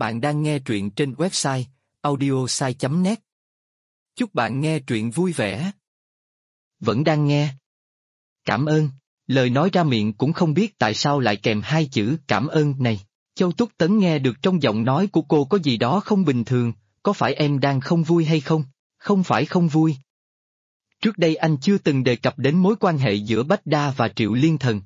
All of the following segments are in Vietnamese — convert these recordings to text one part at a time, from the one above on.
Bạn đang nghe truyện trên website audiosai.net. Chúc bạn nghe truyện vui vẻ. Vẫn đang nghe. Cảm ơn. Lời nói ra miệng cũng không biết tại sao lại kèm hai chữ cảm ơn này. Châu Túc Tấn nghe được trong giọng nói của cô có gì đó không bình thường, có phải em đang không vui hay không? Không phải không vui. Trước đây anh chưa từng đề cập đến mối quan hệ giữa Bách Đa và Triệu Liên Thần.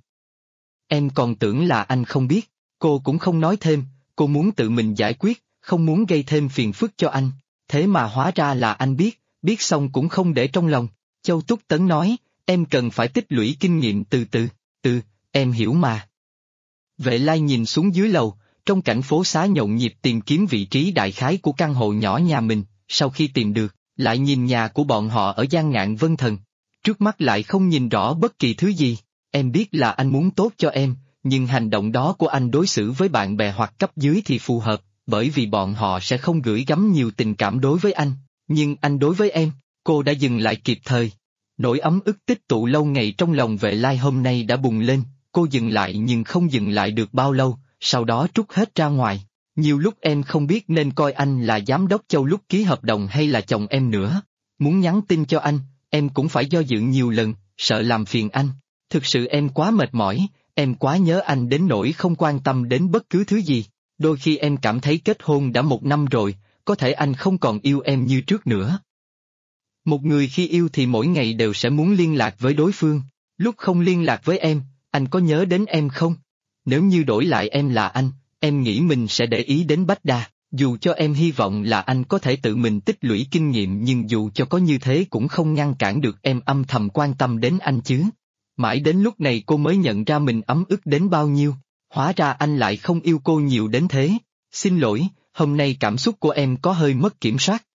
Em còn tưởng là anh không biết, cô cũng không nói thêm, cô muốn tự mình giải quyết, không muốn gây thêm phiền phức cho anh. Thế mà hóa ra là anh biết xong cũng không để trong lòng. Châu Túc Tấn nói, em cần phải tích lũy kinh nghiệm từ từ, em hiểu mà. Vệ Lai nhìn xuống dưới lầu, trong cảnh phố xá nhộn nhịp tìm kiếm vị trí đại khái của căn hộ nhỏ nhà mình, sau khi tìm được, lại nhìn nhà của bọn họ ở Giang Ngạn Vân Thần. Trước mắt lại không nhìn rõ bất kỳ thứ gì. Em biết là anh muốn tốt cho em, nhưng hành động đó của anh đối xử với bạn bè hoặc cấp dưới thì phù hợp, bởi vì bọn họ sẽ không gửi gắm nhiều tình cảm đối với anh. Nhưng anh đối với em, cô đã dừng lại kịp thời. Nỗi ấm ức tích tụ lâu ngày trong lòng Vệ Lai hôm nay đã bùng lên, cô dừng lại nhưng không dừng lại được bao lâu, sau đó trút hết ra ngoài. Nhiều lúc em không biết nên coi anh là giám đốc Châu lúc ký hợp đồng hay là chồng em nữa. Muốn nhắn tin cho anh, em cũng phải do dự nhiều lần, sợ làm phiền anh. Thực sự em quá mệt mỏi, em quá nhớ anh đến nỗi không quan tâm đến bất cứ thứ gì. Đôi khi em cảm thấy kết hôn đã 1 năm rồi, có thể anh không còn yêu em như trước nữa. Một người khi yêu thì mỗi ngày đều sẽ muốn liên lạc với đối phương. Lúc không liên lạc với em, anh có nhớ đến em không? Nếu như đổi lại em là anh, em nghĩ mình sẽ để ý đến Bách Đa. Dù cho em hy vọng là anh có thể tự mình tích lũy kinh nghiệm, nhưng dù cho có như thế cũng không ngăn cản được em âm thầm quan tâm đến anh chứ. Mãi đến lúc này cô mới nhận ra mình ấm ức đến bao nhiêu. Hóa ra anh lại không yêu cô nhiều đến thế. Xin lỗi, hôm nay cảm xúc của em có hơi mất kiểm soát.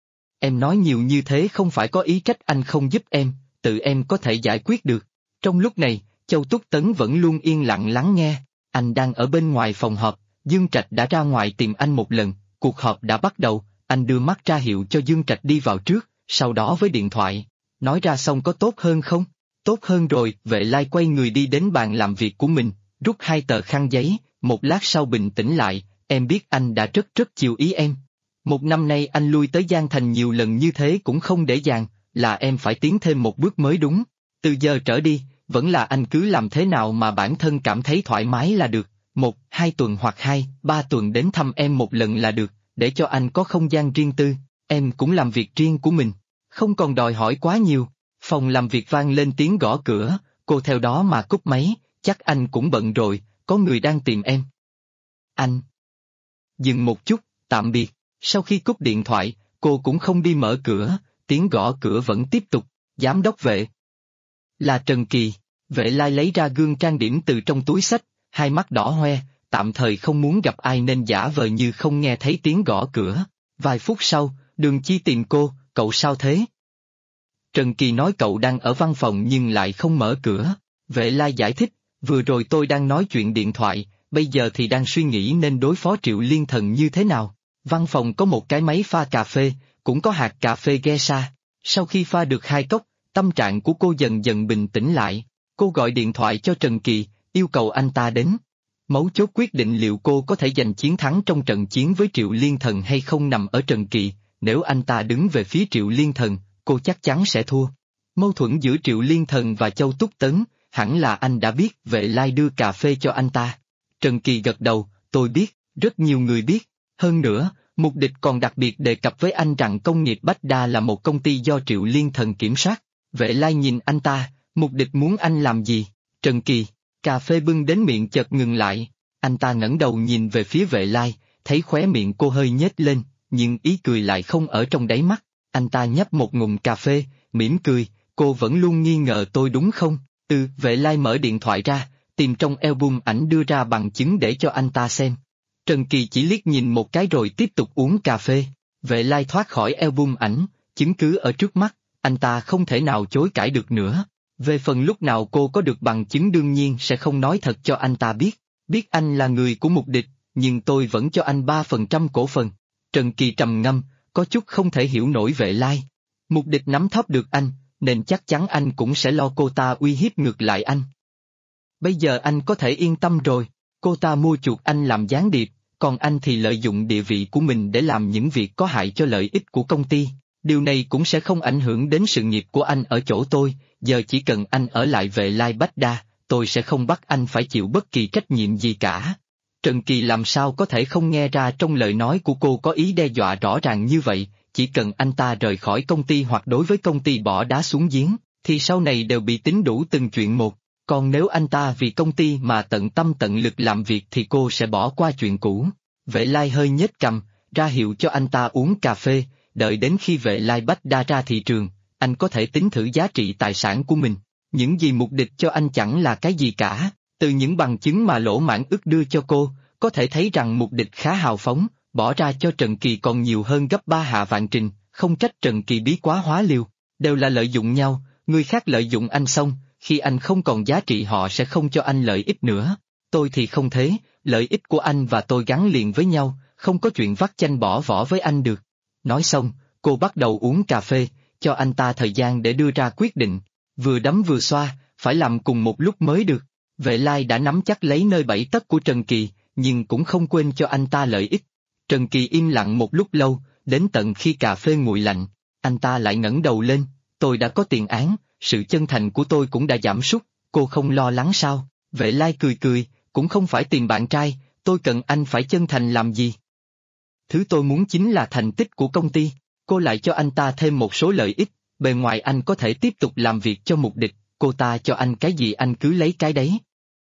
Em nói nhiều như thế không phải có ý trách anh không giúp em, tự em có thể giải quyết được. Trong lúc này, Châu Túc Tấn vẫn luôn yên lặng lắng nghe. Anh đang ở bên ngoài phòng họp, Dương Trạch đã ra ngoài tìm anh một lần, cuộc họp đã bắt đầu, anh đưa mắt ra hiệu cho Dương Trạch đi vào trước, sau đó với điện thoại. Nói ra xong có tốt hơn không? Tốt hơn rồi. Vệ Lai quay người đi đến bàn làm việc của mình, rút 2 tờ khăn giấy, một lát sau bình tĩnh lại, em biết anh đã rất chiều ý em. 1 năm nay anh lui tới Giang Thành nhiều lần như thế cũng không dễ dàng, là em phải tiến thêm một bước mới đúng. Từ giờ trở đi, vẫn là anh cứ làm thế nào mà bản thân cảm thấy thoải mái là được, 1-2 tuần hoặc 2-3 tuần đến thăm em một lần là được, để cho anh có không gian riêng tư, em cũng làm việc riêng của mình, không còn đòi hỏi quá nhiều. Phòng làm việc vang lên tiếng gõ cửa, cô theo đó mà cúp máy, chắc anh cũng bận rồi, có người đang tìm em. Anh. Dừng một chút, tạm biệt. Sau khi cúp điện thoại, cô cũng không đi mở cửa, tiếng gõ cửa vẫn tiếp tục. Giám đốc Vệ. Là Trần Kỳ. Vệ Lai lấy ra gương trang điểm từ trong túi xách, hai mắt đỏ hoe, tạm thời không muốn gặp ai nên giả vờ như không nghe thấy tiếng gõ cửa. Vài phút sau, Đường Chi tìm cô, cậu sao thế? Trần Kỳ nói cậu đang ở văn phòng nhưng lại không mở cửa. Vệ Lai giải thích, vừa rồi tôi đang nói chuyện điện thoại, bây giờ thì đang suy nghĩ nên đối phó Triệu Liên Thần như thế nào. Văn phòng có một cái máy pha cà phê, cũng có hạt cà phê Geisha. Sau khi pha được 2 cốc, tâm trạng của cô dần dần bình tĩnh lại. Cô gọi điện thoại cho Trần Kỳ, yêu cầu anh ta đến. Mấu chốt quyết định liệu cô có thể giành chiến thắng trong trận chiến với Triệu Liên Thần hay không nằm ở Trần Kỳ. Nếu anh ta đứng về phía Triệu Liên Thần, cô chắc chắn sẽ thua. Mâu thuẫn giữa Triệu Liên Thần và Châu Túc Tấn, hẳn là anh đã biết. Vệ Lai đưa cà phê cho anh ta. Trần Kỳ gật đầu, tôi biết, rất nhiều người biết. Hơn nữa, Mục Địch còn đặc biệt đề cập với anh rằng công nghiệp Bách Đa là một công ty do Triệu Liên Thần kiểm soát. Vệ Lai nhìn anh ta, Mục Địch muốn anh làm gì? Trần Kỳ, cà phê bưng đến miệng chợt ngừng lại. Anh ta ngẩng đầu nhìn về phía Vệ Lai, thấy khóe miệng cô hơi nhếch lên, nhưng ý cười lại không ở trong đáy mắt. Anh ta nhấp một ngụm cà phê, mỉm cười, cô vẫn luôn nghi ngờ tôi đúng không? Vệ Lai mở điện thoại ra, tìm trong album ảnh đưa ra bằng chứng để cho anh ta xem. Trần Kỳ chỉ liếc nhìn một cái rồi tiếp tục uống cà phê. Vệ Lai thoát khỏi album ảnh, chứng cứ ở trước mắt, anh ta không thể nào chối cãi được nữa. Về phần lúc nào cô có được bằng chứng đương nhiên sẽ không nói thật cho anh ta biết. Biết anh là người của Mục Địch, nhưng tôi vẫn cho anh 3% cổ phần. Trần Kỳ trầm ngâm, có chút không thể hiểu nổi Vệ Lai. Mục Địch nắm thóp được anh, nên chắc chắn anh cũng sẽ lo cô ta uy hiếp ngược lại anh. Bây giờ anh có thể yên tâm rồi, cô ta mua chuộc anh làm gián điệp, còn anh thì lợi dụng địa vị của mình để làm những việc có hại cho lợi ích của công ty. Điều này cũng sẽ không ảnh hưởng đến sự nghiệp của anh ở chỗ tôi, giờ chỉ cần anh ở lại Vệ Lai Bách Đa, tôi sẽ không bắt anh phải chịu bất kỳ trách nhiệm gì cả. Trần Kỳ làm sao có thể không nghe ra trong lời nói của cô có ý đe dọa rõ ràng như vậy, chỉ cần anh ta rời khỏi công ty hoặc đối với công ty bỏ đá xuống giếng, thì sau này đều bị tính đủ từng chuyện một, còn nếu anh ta vì công ty mà tận tâm tận lực làm việc thì cô sẽ bỏ qua chuyện cũ. Vệ Lai hơi nhếch cằm, ra hiệu cho anh ta uống cà phê, đợi đến khi Vệ Lai Bách Đa ra thị trường, anh có thể tính thử giá trị tài sản của mình. Những gì Mục Địch cho anh chẳng là cái gì cả, từ những bằng chứng mà Lỗ Mãn Ức đưa cho cô, có thể thấy rằng Mục Địch khá hào phóng, bỏ ra cho Trần Kỳ còn nhiều hơn gấp 3 Hạ Vạn Trình, không trách Trần Kỳ bí quá hóa liều, đều là lợi dụng nhau, người khác lợi dụng anh xong, khi anh không còn giá trị họ sẽ không cho anh lợi ích nữa. Tôi thì không thế, lợi ích của anh và tôi gắn liền với nhau, không có chuyện vắt chanh bỏ vỏ với anh được. Nói xong, cô bắt đầu uống cà phê, cho anh ta thời gian để đưa ra quyết định, vừa đấm vừa xoa, phải làm cùng một lúc mới được. Vệ Lai đã nắm chắc lấy nơi bẫy tấc của Trần Kỳ, nhưng cũng không quên cho anh ta lợi ích. Trần Kỳ im lặng một lúc lâu, đến tận khi cà phê nguội lạnh, anh ta lại ngẩng đầu lên, tôi đã có tiền án, sự chân thành của tôi cũng đã giảm sút, cô không lo lắng sao? Vệ Lai cười cười, cũng không phải tìm bạn trai, tôi cần anh phải chân thành làm gì? Thứ tôi muốn chính là thành tích của công ty, cô lại cho anh ta thêm một số lợi ích, bề ngoài anh có thể tiếp tục làm việc cho Mục Địch, cô ta cho anh cái gì anh cứ lấy cái đấy.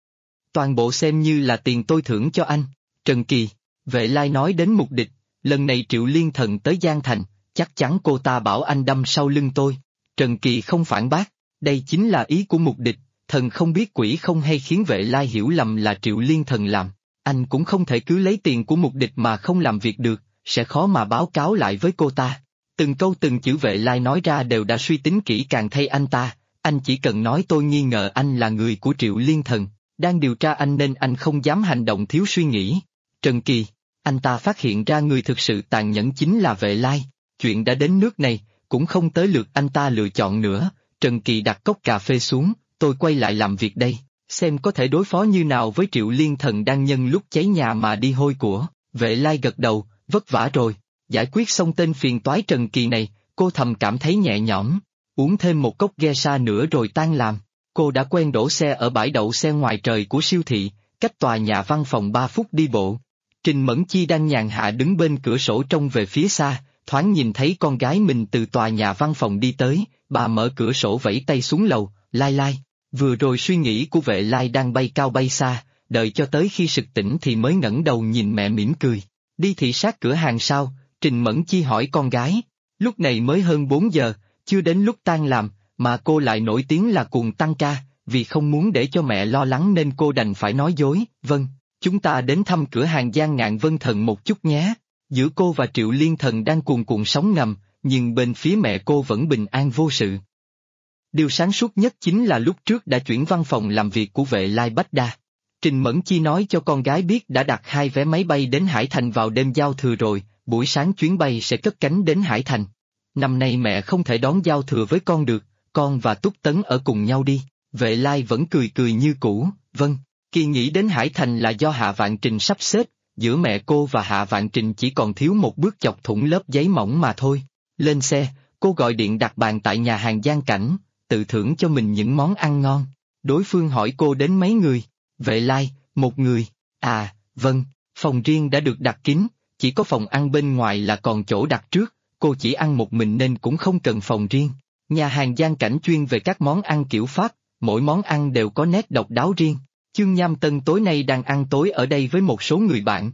Toàn bộ xem như là tiền tôi thưởng cho anh. Trần Kỳ, Vệ Lai nói đến Mục Địch, lần này Triệu Liên Thần tới Giang Thành, chắc chắn cô ta bảo anh đâm sau lưng tôi. Trần Kỳ không phản bác, đây chính là ý của Mục Địch, thần không biết quỷ không hay khiến Vệ Lai hiểu lầm là Triệu Liên Thần làm. Anh cũng không thể cứ lấy tiền của Mục Địch mà không làm việc được, sẽ khó mà báo cáo lại với cô ta. Từng câu từng chữ Vệ Lai nói ra đều đã suy tính kỹ càng thay anh ta, anh chỉ cần nói tôi nghi ngờ anh là người của Triệu Liên Thần, đang điều tra anh nên anh không dám hành động thiếu suy nghĩ. Trần Kỳ, anh ta phát hiện ra người thực sự tàn nhẫn chính là Vệ Lai, chuyện đã đến nước này, cũng không tới lượt anh ta lựa chọn nữa. Trần Kỳ đặt cốc cà phê xuống, tôi quay lại làm việc đây, xem có thể đối phó như nào với Triệu Liên Thần đang nhân lúc cháy nhà mà đi hôi của. Vệ Lai gật đầu, vất vả rồi, giải quyết xong tên phiền toái Trần Kỳ này, cô thầm cảm thấy nhẹ nhõm, uống thêm một cốc geisha nữa rồi tan làm. Cô đã quen đổ xe ở bãi đậu xe ngoài trời của siêu thị, cách tòa nhà văn phòng 3 phút đi bộ. Trình Mẫn Chi đang nhàn hạ đứng bên cửa sổ trông về phía xa, thoáng nhìn thấy con gái mình từ tòa nhà văn phòng đi tới, bà mở cửa sổ vẫy tay xuống lầu, Lai Lai. Vừa rồi suy nghĩ của Vệ Lai đang bay cao bay xa, đợi cho tới khi sực tỉnh thì mới ngẩng đầu nhìn mẹ mỉm cười. Đi thị sát cửa hàng sao? Trình Mẫn Chi hỏi con gái. Lúc này mới hơn 4 giờ, chưa đến lúc tan làm, mà cô lại nổi tiếng là cuồng tăng ca, vì không muốn để cho mẹ lo lắng nên cô đành phải nói dối. Vâng, chúng ta đến thăm cửa hàng Giang Ngạn Vân Thần một chút nhé. Giữa cô và Triệu Liên Thần đang cuồn cuộn sóng ngầm, nhưng bên phía mẹ cô vẫn bình an vô sự. Điều sáng suốt nhất chính là lúc trước đã chuyển văn phòng làm việc của Vệ Lai Bách Đa. Trình Mẫn Chi nói cho con gái biết đã đặt 2 vé máy bay đến Hải Thành vào đêm giao thừa rồi, buổi sáng chuyến bay sẽ cất cánh đến Hải Thành. Năm nay mẹ không thể đón giao thừa với con được, con và Túc Tấn ở cùng nhau đi. Vệ Lai vẫn cười cười như cũ, vâng, kỳ nghĩ đến Hải Thành là do Hạ Vạn Trình sắp xếp, giữa mẹ cô và Hạ Vạn Trình chỉ còn thiếu một bước chọc thủng lớp giấy mỏng mà thôi. Lên xe, cô gọi điện đặt bàn tại nhà hàng Giang Cảnh, tự thưởng cho mình những món ăn ngon. Đối phương hỏi cô đến mấy người? Vệ Lai, một người. À, vâng, phòng riêng đã được đặt kín, chỉ có phòng ăn bên ngoài là còn chỗ đặt trước, cô chỉ ăn một mình nên cũng không cần phòng riêng. Nhà hàng Giang Cảnh chuyên về các món ăn kiểu Pháp, mỗi món ăn đều có nét độc đáo riêng. Chương Nham Tân tối nay đang ăn tối ở đây với một số người bạn.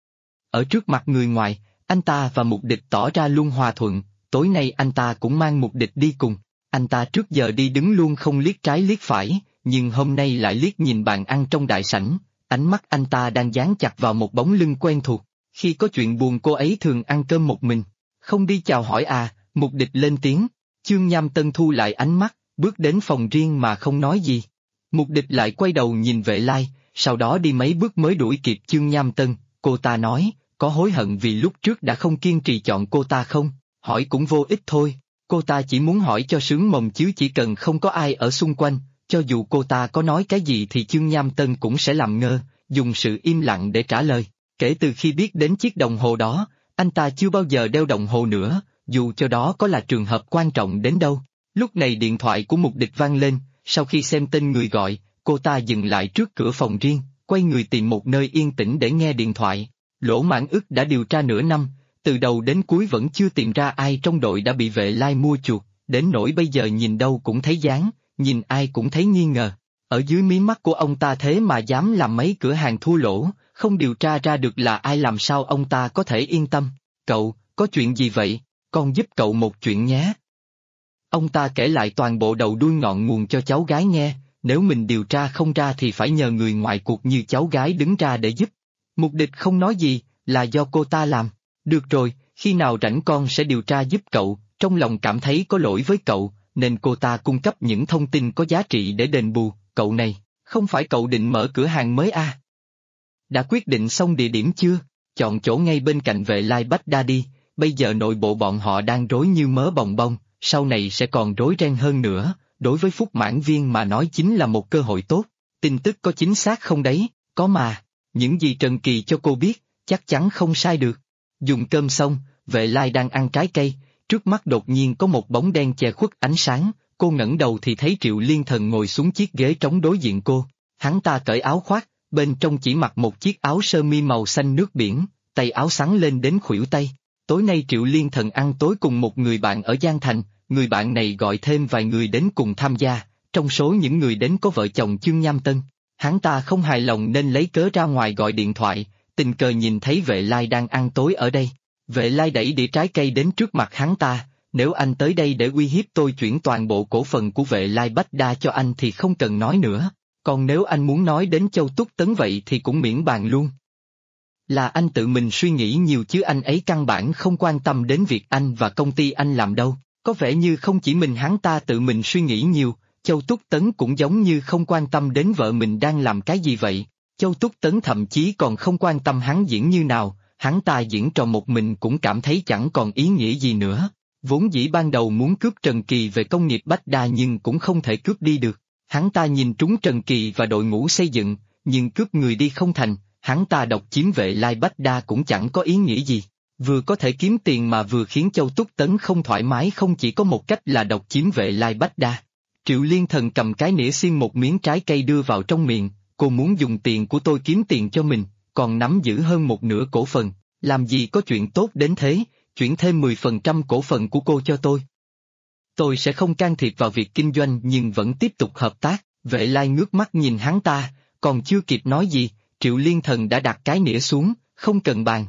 Ở trước mặt người ngoài, anh ta và Mục Địch tỏ ra luôn hòa thuận, tối nay anh ta cũng mang Mục Địch đi cùng. Anh ta trước giờ đi đứng luôn không liếc trái liếc phải, nhưng hôm nay lại liếc nhìn bàn ăn trong đại sảnh, ánh mắt anh ta đang dán chặt vào một bóng lưng quen thuộc. Khi có chuyện buồn cô ấy thường ăn cơm một mình, không đi chào hỏi à? Mục Địch lên tiếng. Chương Nham Tân thu lại ánh mắt, bước đến phòng riêng mà không nói gì. Mục Địch lại quay đầu nhìn Vệ Lai, sau đó đi mấy bước mới đuổi kịp Chương Nham Tân. Cô ta nói, có hối hận vì lúc trước đã không kiên trì chọn cô ta không? Hỏi cũng vô ích thôi, cô ta chỉ muốn hỏi cho sướng mồm chứ chỉ cần không có ai ở xung quanh, cho dù cô ta có nói cái gì thì Chương Nham Tân cũng sẽ làm ngơ, dùng sự im lặng để trả lời. Kể từ khi biết đến chiếc đồng hồ đó, anh ta chưa bao giờ đeo đồng hồ nữa, dù cho đó có là trường hợp quan trọng đến đâu. Lúc này điện thoại của Mục Địch vang lên, sau khi xem tên người gọi, cô ta dừng lại trước cửa phòng riêng, quay người tìm một nơi yên tĩnh để nghe điện thoại. Lỗ Mãn Ức đã điều tra nửa năm, từ đầu đến cuối vẫn chưa tìm ra ai trong đội đã bị Vệ Lai mua chuộc, đến nỗi bây giờ nhìn đâu cũng thấy dáng, nhìn ai cũng thấy nghi ngờ. Ở dưới mí mắt của ông ta thế mà dám làm mấy cửa hàng thua lỗ, không điều tra ra được là ai làm sao ông ta có thể yên tâm. Cậu, có chuyện gì vậy? Con giúp cậu một chuyện nhé. Ông ta kể lại toàn bộ đầu đuôi ngọn nguồn cho cháu gái nghe, nếu mình điều tra không ra thì phải nhờ người ngoài cuộc như cháu gái đứng ra để giúp. Mục Địch không nói gì, là do cô ta làm. Được rồi, khi nào rảnh con sẽ điều tra giúp cậu, trong lòng cảm thấy có lỗi với cậu, nên cô ta cung cấp những thông tin có giá trị để đền bù. Cậu này, không phải cậu định mở cửa hàng mới à? Đã quyết định xong địa điểm chưa? Chọn chỗ ngay bên cạnh Vệ Lai Bách Đa đi, bây giờ nội bộ bọn họ đang rối như mớ bòng bong, sau này sẽ còn rối ren hơn nữa, đối với Phúc Mãn Viên mà nói chính là một cơ hội tốt. Tin tức có chính xác không đấy? Có mà, những gì Trần Kỳ cho cô biết, chắc chắn không sai được. Dùng cơm xong, Vệ Lai đang ăn trái cây, trước mắt đột nhiên có một bóng đen che khuất ánh sáng, cô ngẩng đầu thì thấy Triệu Liên Thần ngồi xuống chiếc ghế trống đối diện cô. Hắn ta cởi áo khoác, bên trong chỉ mặc một chiếc áo sơ mi màu xanh nước biển, tay áo xắn lên đến khuỷu tay. Tối nay Triệu Liên Thần ăn tối cùng một người bạn ở Giang Thành, người bạn này gọi thêm vài người đến cùng tham gia, trong số những người đến có vợ chồng Chương Nham Tân. Hắn ta không hài lòng nên lấy cớ ra ngoài gọi điện thoại, tình cờ nhìn thấy Vệ Lai đang ăn tối ở đây. Vệ Lai đẩy đĩa trái cây đến trước mặt hắn ta, nếu anh tới đây để uy hiếp tôi chuyển toàn bộ cổ phần của Vệ Lai Bách Đa cho anh thì không cần nói nữa, còn nếu anh muốn nói đến Châu Túc Tấn vậy thì cũng miễn bàn luôn. Là anh tự mình suy nghĩ nhiều chứ anh ấy căn bản không quan tâm đến việc anh và công ty anh làm đâu, có vẻ như không chỉ mình hắn ta tự mình suy nghĩ nhiều, Châu Túc Tấn cũng giống như không quan tâm đến vợ mình đang làm cái gì vậy. Châu Túc Tấn thậm chí còn không quan tâm hắn diễn như nào, hắn ta diễn trò một mình cũng cảm thấy chẳng còn ý nghĩa gì nữa. Vốn dĩ ban đầu muốn cướp Trần Kỳ về công nghiệp Bách Đa nhưng cũng không thể cướp đi được. Hắn ta nhìn trúng Trần Kỳ và đội ngũ xây dựng, nhưng cướp người đi không thành, hắn ta độc chiếm Vệ Lai Bách Đa cũng chẳng có ý nghĩa gì. Vừa có thể kiếm tiền mà vừa khiến Châu Túc Tấn không thoải mái không chỉ có một cách là độc chiếm Vệ Lai Bách Đa. Triệu Liên Thần cầm cái nĩa xiên một miếng trái cây đưa vào trong miệng, cô muốn dùng tiền của tôi kiếm tiền cho mình, còn nắm giữ hơn một nửa cổ phần, làm gì có chuyện tốt đến thế, chuyển thêm 10% cổ phần của cô cho tôi. Tôi sẽ không can thiệp vào việc kinh doanh nhưng vẫn tiếp tục hợp tác. Vệ Lai ngước mắt nhìn hắn ta, còn chưa kịp nói gì, Triệu Liên Thần đã đặt cái nĩa xuống, không cần bàn.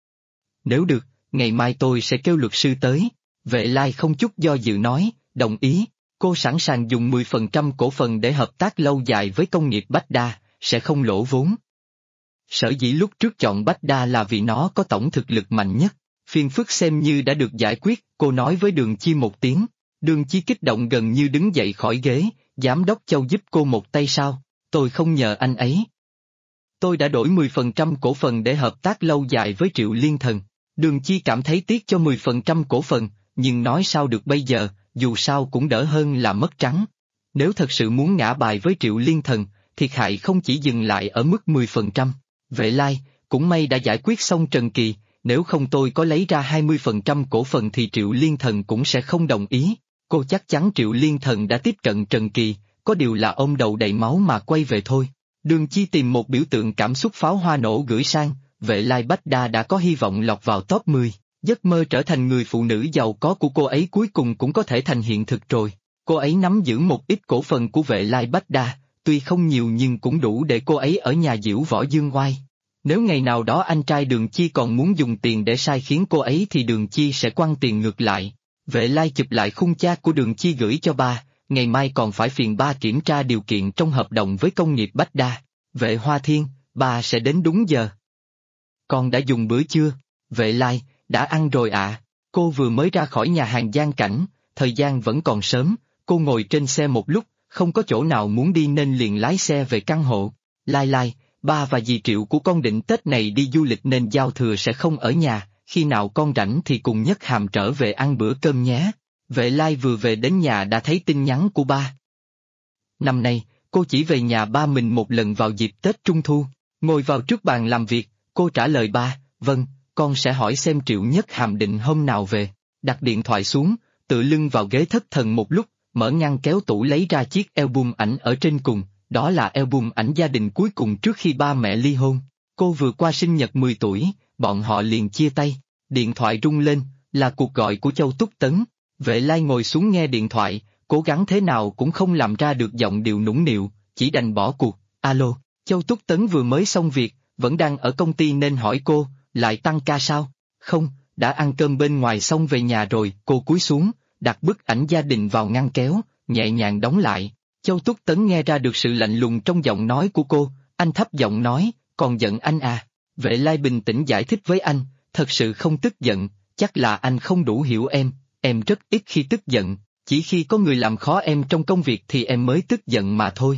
Nếu được, ngày mai tôi sẽ kêu luật sư tới. Vệ Lai không chút do dự nói, đồng ý, cô sẵn sàng dùng 10% cổ phần để hợp tác lâu dài với công nghiệp Bách Đa, sẽ không lỗ vốn. Sở dĩ lúc trước chọn Bách Đa là vì nó có tổng thực lực mạnh nhất, phiền phức xem như đã được giải quyết, cô nói với Đường Chi một tiếng. Đường Chi kích động gần như đứng dậy khỏi ghế, giám đốc Châu giúp cô một tay sao, tôi không nhờ anh ấy. Tôi đã đổi 10% cổ phần để hợp tác lâu dài với Triệu Liên Thần. Đường Chi cảm thấy tiếc cho 10% cổ phần, nhưng nói sao được bây giờ, dù sao cũng đỡ hơn là mất trắng. Nếu thật sự muốn ngã bài với Triệu Liên Thần, thiệt hại không chỉ dừng lại ở mức 10%. Vệ Lai, cũng may đã giải quyết xong Trần Kỳ, nếu không tôi có lấy ra 20% cổ phần thì Triệu Liên Thần cũng sẽ không đồng ý. Cô chắc chắn Triệu Liên Thần đã tiếp cận Trần Kỳ, có điều là ôm đầu đầy máu mà quay về thôi. Đường Chi tìm một biểu tượng cảm xúc pháo hoa nổ gửi sang, Vệ Lai Bách Đa đã có hy vọng lọt vào top 10. Giấc mơ trở thành người phụ nữ giàu có của cô ấy cuối cùng cũng có thể thành hiện thực rồi. Cô ấy nắm giữ một ít cổ phần của Vệ Lai Bách Đa, tuy không nhiều nhưng cũng đủ để cô ấy ở nhà diễu võ dương oai. Nếu ngày nào đó anh trai Đường Chi còn muốn dùng tiền để sai khiến cô ấy thì Đường Chi sẽ quăng tiền ngược lại. Vệ Lai chụp lại khung chat của Đường Chi gửi cho ba, ngày mai còn phải phiền ba kiểm tra điều kiện trong hợp đồng với công nghiệp Bách Đa. Vệ Hoa Thiên, ba sẽ đến đúng giờ. Con đã dùng bữa chưa? Vệ Lai, đã ăn rồi ạ. Cô vừa mới ra khỏi nhà hàng Giang Cảnh, thời gian vẫn còn sớm, cô ngồi trên xe một lúc, không có chỗ nào muốn đi nên liền lái xe về căn hộ. Lai, ba và dì Triệu của con định Tết này đi du lịch nên giao thừa sẽ không ở nhà, khi nào con rảnh thì cùng Nhất Hàm trở về ăn bữa cơm nhé. Vệ Lai vừa về đến nhà đã thấy tin nhắn của ba. Năm nay, cô chỉ về nhà ba mình một lần vào dịp Tết Trung Thu, ngồi vào trước bàn làm việc, Cô trả lời ba, vâng, con sẽ hỏi xem Triệu Nhất Hàm định hôm nào về. Đặt điện thoại xuống, tựa lưng vào ghế thất thần một lúc, mở ngăn kéo tủ lấy ra chiếc album ảnh ở trên cùng, đó là album ảnh gia đình cuối cùng trước khi ba mẹ ly hôn. Cô vừa qua sinh nhật 10 tuổi, bọn họ liền chia tay. Điện thoại rung lên, là cuộc gọi của Châu Túc Tấn. Vệ Lai ngồi xuống nghe điện thoại, cố gắng thế nào cũng không làm ra được giọng điệu nũng nịu, chỉ đành bỏ cuộc. Alo, Châu Túc Tấn vừa mới xong việc, vẫn đang ở công ty nên hỏi cô, lại tăng ca sao? Không, đã ăn cơm bên ngoài xong về nhà rồi. Cô cúi xuống, đặt bức ảnh gia đình vào ngăn kéo, nhẹ nhàng đóng lại. Châu Túc Tấn nghe ra được sự lạnh lùng trong giọng nói của cô, anh thấp giọng nói, còn giận anh à? Vệ Lai bình tĩnh giải thích với anh, thật sự không tức giận, chắc là anh không đủ hiểu em rất ít khi tức giận, chỉ khi có người làm khó em trong công việc thì em mới tức giận mà thôi.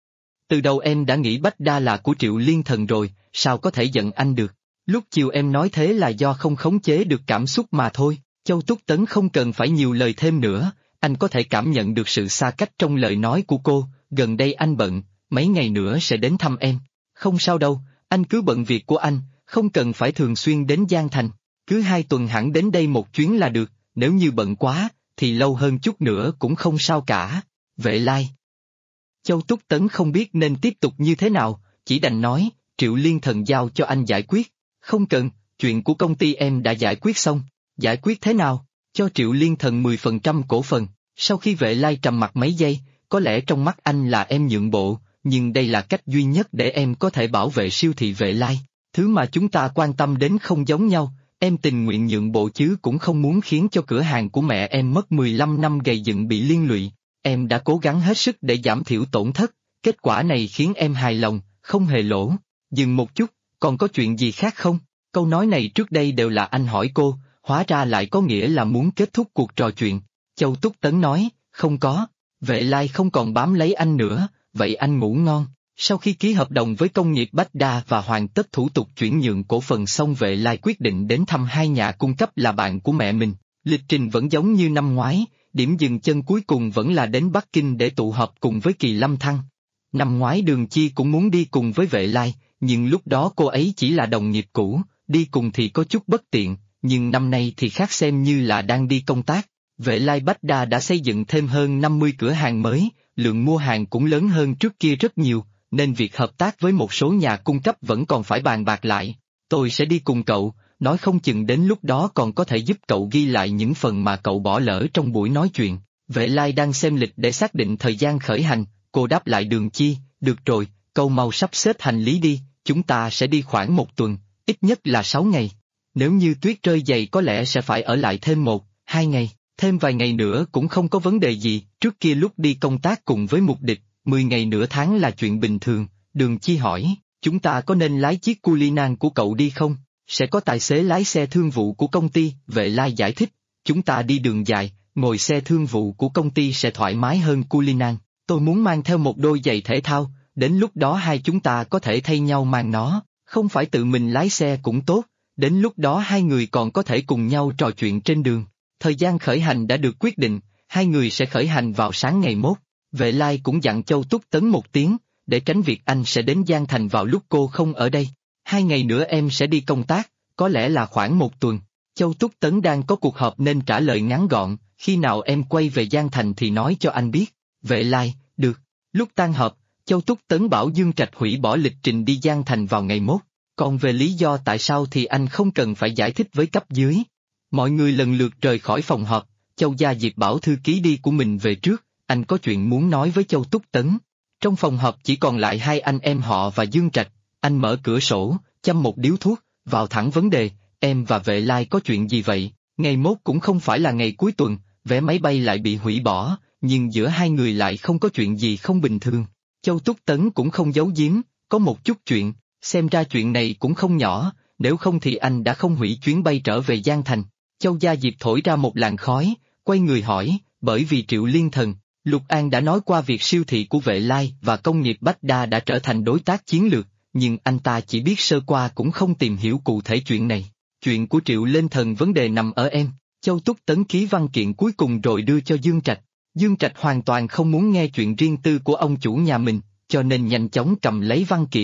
Từ đầu em đã nghĩ Bách Đa là của Triệu Liên Thần rồi, sao có thể giận anh được? Lúc chiều em nói thế là do không khống chế được cảm xúc mà thôi. Châu Túc Tấn không cần phải nhiều lời thêm nữa, anh có thể cảm nhận được sự xa cách trong lời nói của cô, gần đây anh bận, mấy ngày nữa sẽ đến thăm em. Không sao đâu, anh cứ bận việc của anh, không cần phải thường xuyên đến Giang Thành, cứ 2 tuần hẳn đến đây một chuyến là được, nếu như bận quá, thì lâu hơn chút nữa cũng không sao cả. Vệ Lai. Châu Túc Tấn không biết nên tiếp tục như thế nào, chỉ đành nói, Triệu Liên Thần giao cho anh giải quyết. Không cần, chuyện của công ty em đã giải quyết xong. Giải quyết thế nào? Cho Triệu Liên Thần 10% cổ phần. Sau khi Vệ Lai trầm mặc mấy giây, có lẽ trong mắt anh là em nhượng bộ, nhưng đây là cách duy nhất để em có thể bảo vệ siêu thị Vệ Lai. Thứ mà chúng ta quan tâm đến không giống nhau, em tình nguyện nhượng bộ chứ cũng không muốn khiến cho cửa hàng của mẹ em mất 15 năm gầy dựng bị liên lụy. Em đã cố gắng hết sức để giảm thiểu tổn thất, kết quả này khiến em hài lòng, không hề lỗ. Dừng một chút, còn có chuyện gì khác không? Câu nói này trước đây đều là anh hỏi cô, hóa ra lại có nghĩa là muốn kết thúc cuộc trò chuyện. Châu Túc Tấn nói, không có. Vệ Lai không còn bám lấy anh nữa, vậy anh ngủ ngon. Sau khi ký hợp đồng với công nghiệp Bách Đa và hoàn tất thủ tục chuyển nhượng cổ phần xong, Vệ Lai quyết định đến thăm 2 nhà cung cấp là bạn của mẹ mình. Lịch trình vẫn giống như năm ngoái, điểm dừng chân cuối cùng vẫn là đến Bắc Kinh để tụ họp cùng với Kỳ Lâm Thăng. Năm ngoái Đường Chi cũng muốn đi cùng với Vệ Lai, nhưng lúc đó cô ấy chỉ là đồng nghiệp cũ, đi cùng thì có chút bất tiện, nhưng năm nay thì khác, xem như là đang đi công tác. Vệ Lai Bách Đa đã xây dựng thêm hơn 50 cửa hàng mới, lượng mua hàng cũng lớn hơn trước kia rất nhiều, nên việc hợp tác với một số nhà cung cấp vẫn còn phải bàn bạc lại. Tôi sẽ đi cùng cậu, nói không chừng đến lúc đó còn có thể giúp cậu ghi lại những phần mà cậu bỏ lỡ trong buổi nói chuyện. Vệ Lai đang xem lịch để xác định thời gian khởi hành, cô đáp lại Đường Chi, được rồi, cậu mau sắp xếp hành lý đi, chúng ta sẽ đi khoảng 1 tuần, ít nhất là 6 ngày. Nếu như tuyết rơi dày có lẽ sẽ phải ở lại thêm 1-2 ngày, thêm vài ngày nữa cũng không có vấn đề gì, trước kia lúc đi công tác cùng với Mục Địch, 10 ngày nửa tháng là chuyện bình thường. Đường Chi hỏi, chúng ta có nên lái chiếc Culinan của cậu đi không? Sẽ có tài xế lái xe thương vụ của công ty. Vệ Lai giải thích, chúng ta đi đường dài, ngồi xe thương vụ của công ty sẽ thoải mái hơn Culinan. Tôi muốn mang theo một đôi giày thể thao, đến lúc đó hai chúng ta có thể thay nhau mang nó, không phải tự mình lái xe cũng tốt, đến lúc đó hai người còn có thể cùng nhau trò chuyện trên đường. Thời gian khởi hành đã được quyết định, hai người sẽ khởi hành vào sáng ngày mốt. Vệ Lai cũng dặn Châu Túc Tấn một tiếng, để tránh việc anh sẽ đến Giang Thành vào lúc cô không ở đây. 2 ngày nữa em sẽ đi công tác, có lẽ là khoảng 1 tuần. Châu Túc Tấn đang có cuộc họp nên trả lời ngắn gọn, khi nào em quay về Giang Thành thì nói cho anh biết. Vệ Lai, được. Lúc tan họp, Châu Túc Tấn bảo Dương Trạch hủy bỏ lịch trình đi Giang Thành vào ngày mốt, còn về lý do tại sao thì anh không cần phải giải thích với cấp dưới. Mọi người lần lượt rời khỏi phòng họp, Châu Gia Diệp bảo thư ký đi của mình về trước, anh có chuyện muốn nói với Châu Túc Tấn. Trong phòng họp chỉ còn lại 2 anh em họ và Dương Trạch, anh mở cửa sổ, châm một điếu thuốc, vào thẳng vấn đề, em và Vệ Lai có chuyện gì vậy? Ngày mốt cũng không phải là ngày cuối tuần, vé máy bay lại bị hủy bỏ, nhưng giữa hai người lại không có chuyện gì không bình thường. Châu Túc Tấn cũng không giấu giếm, có một chút chuyện, xem ra chuyện này cũng không nhỏ, nếu không thì anh đã không hủy chuyến bay trở về Giang Thành. Châu Gia Diệp thổi ra một làn khói, quay người hỏi, bởi vì Triệu Liên Thần, Lục An đã nói qua việc siêu thị của Vệ Lai và công nghiệp Bách Đa đã trở thành đối tác chiến lược, nhưng anh ta chỉ biết sơ qua cũng không tìm hiểu cụ thể chuyện này. Chuyện của Triệu Liên Thần vấn đề nằm ở em. Châu Túc Tấn ký văn kiện cuối cùng rồi đưa cho Dương Trạch. Dương Trạch hoàn toàn không muốn nghe chuyện riêng tư của ông chủ nhà mình, cho nên nhanh chóng cầm lấy văn kiện,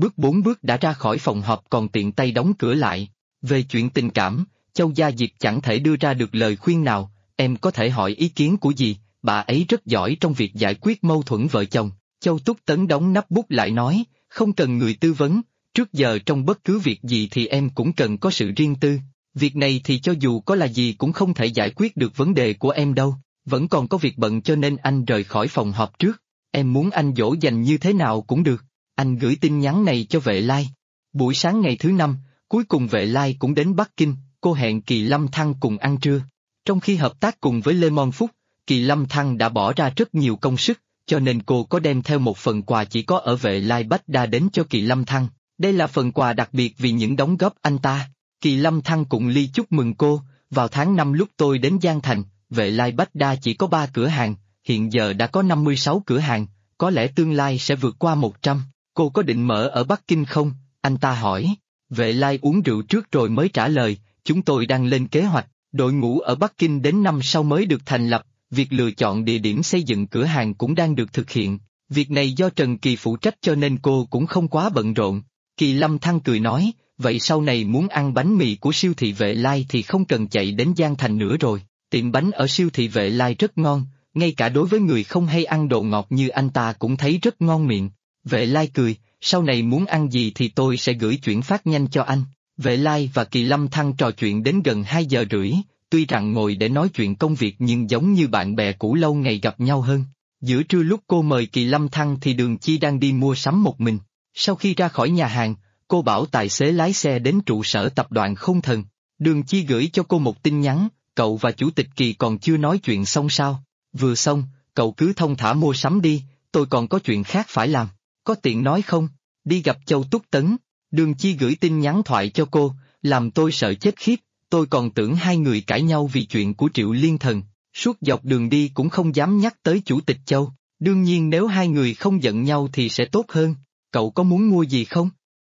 bước 4 bước đã ra khỏi phòng họp còn tiện tay đóng cửa lại. Về chuyện tình cảm, Châu Gia Diệp chẳng thể đưa ra được lời khuyên nào, em có thể hỏi ý kiến của dì, bà ấy rất giỏi trong việc giải quyết mâu thuẫn vợ chồng. Châu Túc Tấn đóng nắp bút lại nói, không cần người tư vấn, trước giờ trong bất cứ việc gì thì em cũng cần có sự riêng tư. Việc này thì cho dù có là gì cũng không thể giải quyết được vấn đề của em đâu, vẫn còn có việc bận cho nên anh rời khỏi phòng họp trước. Em muốn anh dỗ dành như thế nào cũng được. Anh gửi tin nhắn này cho Vệ Lai. Buổi sáng ngày thứ 5, cuối cùng Vệ Lai cũng đến Bắc Kinh, cô hẹn Kỳ Lâm Thăng cùng ăn trưa. Trong khi hợp tác cùng với Lê Mon Phúc, Kỳ Lâm Thăng đã bỏ ra rất nhiều công sức, cho nên cô có đem theo một phần quà chỉ có ở Vệ Lai Bách Đa đến cho Kỳ Lâm Thăng. Đây là phần quà đặc biệt vì những đóng góp anh ta. Kỳ Lâm Thăng cùng ly chúc mừng cô, vào tháng 5 lúc tôi đến Giang Thành, Vệ Lai Bách Đa chỉ có 3 cửa hàng, hiện giờ đã có 56 cửa hàng, có lẽ tương lai sẽ vượt qua 100. Cô có định mở ở Bắc Kinh không? Anh ta hỏi. Vệ Lai uống rượu trước rồi mới trả lời, chúng tôi đang lên kế hoạch, đội ngũ ở Bắc Kinh đến năm sau mới được thành lập, việc lựa chọn địa điểm xây dựng cửa hàng cũng đang được thực hiện. Việc này do Trần Kỳ phụ trách cho nên cô cũng không quá bận rộn. Kỳ Lâm Thăng cười nói, vậy sau này muốn ăn bánh mì của siêu thị Vệ Lai thì không cần chạy đến Giang Thành nữa rồi, tiệm bánh ở siêu thị Vệ Lai rất ngon, ngay cả đối với người không hay ăn đồ ngọt như anh ta cũng thấy rất ngon miệng. Vệ Lai cười, sau này muốn ăn gì thì tôi sẽ gửi chuyển phát nhanh cho anh. Vệ Lai và Kỳ Lâm Thăng trò chuyện đến gần 2 giờ rưỡi, tuy rằng ngồi để nói chuyện công việc nhưng giống như bạn bè cũ lâu ngày gặp nhau hơn. Giữa trưa lúc cô mời Kỳ Lâm Thăng thì Đường Chi đang đi mua sắm một mình. Sau khi ra khỏi nhà hàng, cô bảo tài xế lái xe đến trụ sở tập đoàn Không Thần. Đường Chi gửi cho cô một tin nhắn, cậu và chủ tịch Kỳ còn chưa nói chuyện xong sao? Vừa xong, cậu cứ thong thả mua sắm đi, tôi còn có chuyện khác phải làm. Có tiện nói không? Đi gặp Châu Túc Tấn. Đường Chi gửi tin nhắn thoại cho cô, làm tôi sợ chết khiếp, tôi còn tưởng hai người cãi nhau vì chuyện của Triệu Liên Thần. Suốt dọc đường đi cũng không dám nhắc tới chủ tịch Châu, đương nhiên nếu hai người không giận nhau thì sẽ tốt hơn. Cậu có muốn mua gì không?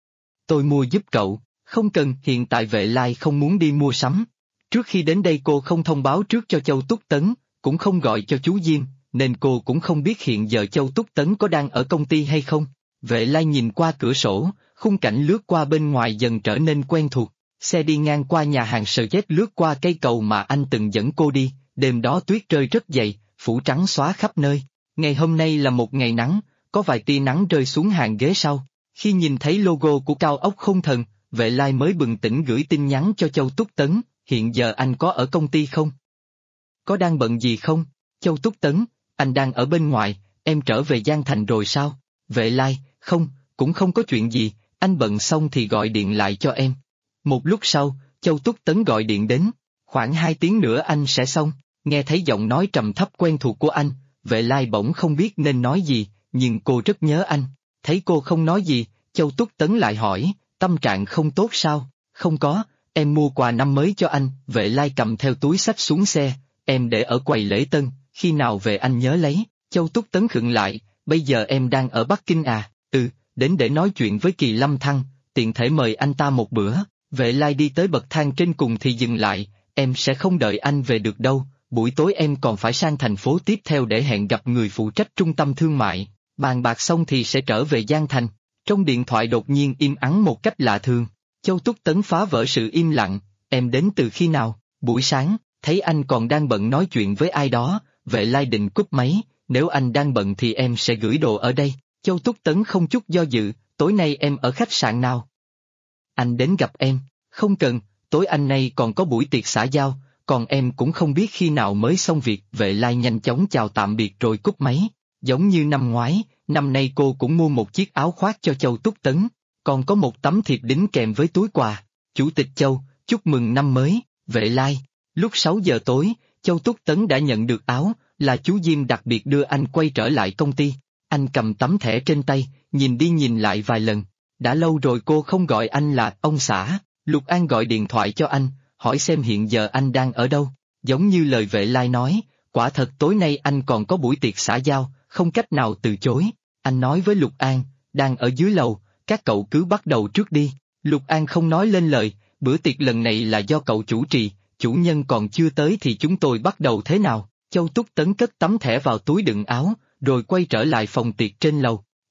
Tôi mua giúp cậu. Không cần, hiện tại Vệ Lai không muốn đi mua sắm. Trước khi đến đây cô không thông báo trước cho Châu Túc Tấn, cũng không gọi cho chú Diêm, nên cô cũng không biết hiện giờ Châu Túc Tấn có đang ở công ty hay không. Vệ Lai nhìn qua cửa sổ, khung cảnh lướt qua bên ngoài dần trở nên quen thuộc. Xe đi ngang qua nhà hàng Sờ Dét lướt qua cây cầu mà anh từng dẫn cô đi, đêm đó tuyết rơi rất dày, phủ trắng xóa khắp nơi. Ngày hôm nay là một ngày nắng, có vài tia nắng rơi xuống hàng ghế sau. Khi nhìn thấy logo của cao ốc Không Thần, Vệ Lai mới bừng tỉnh gửi tin nhắn cho Châu Túc Tấn, hiện giờ anh có ở công ty không? Có đang bận gì không? Châu Túc Tấn, anh đang ở bên ngoài, em trở về Giang Thành rồi sao? Vệ Lai, không, cũng không có chuyện gì, anh bận xong thì gọi điện lại cho em. Một lúc sau, Châu Túc Tấn gọi điện đến, khoảng 2 tiếng nữa anh sẽ xong. Nghe thấy giọng nói trầm thấp quen thuộc của anh, Vệ Lai bỗng không biết nên nói gì, nhưng cô rất nhớ anh. Thấy cô không nói gì, Châu Túc Tấn lại hỏi, tâm trạng không tốt sao? Không có, em mua quà năm mới cho anh. Vệ Lai cầm theo túi xách xuống xe, em để ở quầy lễ tân, khi nào về anh nhớ lấy. Châu Túc Tấn khựng lại, bây giờ em đang ở Bắc Kinh à? Đến để nói chuyện với Kỳ Lâm Thăng, tiện thể mời anh ta một bữa. Vệ Lai đi tới bậc thang trên cùng thì dừng lại, em sẽ không đợi anh về được đâu, buổi tối em còn phải sang thành phố tiếp theo để hẹn gặp người phụ trách trung tâm thương mại, bàn bạc xong thì sẽ trở về Giang Thành. Trong điện thoại đột nhiên im ắng một cách lạ thường. Châu Túc Tấn phá vỡ sự im lặng, em đến từ khi nào? Buổi sáng, thấy anh còn đang bận nói chuyện với ai đó, Vệ Lai định cúp máy, nếu anh đang bận thì em sẽ gửi đồ ở đây. Châu Túc Tấn không chút do dự, tối nay em ở khách sạn nào? Anh đến gặp em, không cần, tối anh nay còn có buổi tiệc xã giao, còn em cũng không biết khi nào mới xong việc. Vệ Lai nhanh chóng chào tạm biệt rồi cúp máy. Giống như năm ngoái, năm nay cô cũng mua một chiếc áo khoác cho Châu Túc Tấn, còn có một tấm thiệp đính kèm với túi quà. Chủ tịch Châu, chúc mừng năm mới, Vệ Lai. Lúc 6 giờ tối, Châu Túc Tấn đã nhận được áo, là chú Diêm đặc biệt đưa anh quay trở lại công ty. Anh cầm tấm thẻ trên tay, nhìn đi nhìn lại vài lần. Đã lâu rồi cô không gọi anh là ông xã. Lục An gọi điện thoại cho anh, hỏi xem hiện giờ anh đang ở đâu. Giống như lời Vệ Lai nói, quả thật tối nay anh còn có buổi tiệc xã giao, không cách nào từ chối. Anh nói với Lục An, đang ở dưới lầu, các cậu cứ bắt đầu trước đi. Lục An không nói lên lời, bữa tiệc lần này là do cậu chủ trì, chủ nhân còn chưa tới thì chúng tôi bắt đầu thế nào? Châu Túc Tấn cất tấm thẻ vào túi đựng áo, rồi quay trở lại phòng tiệc trên lầu.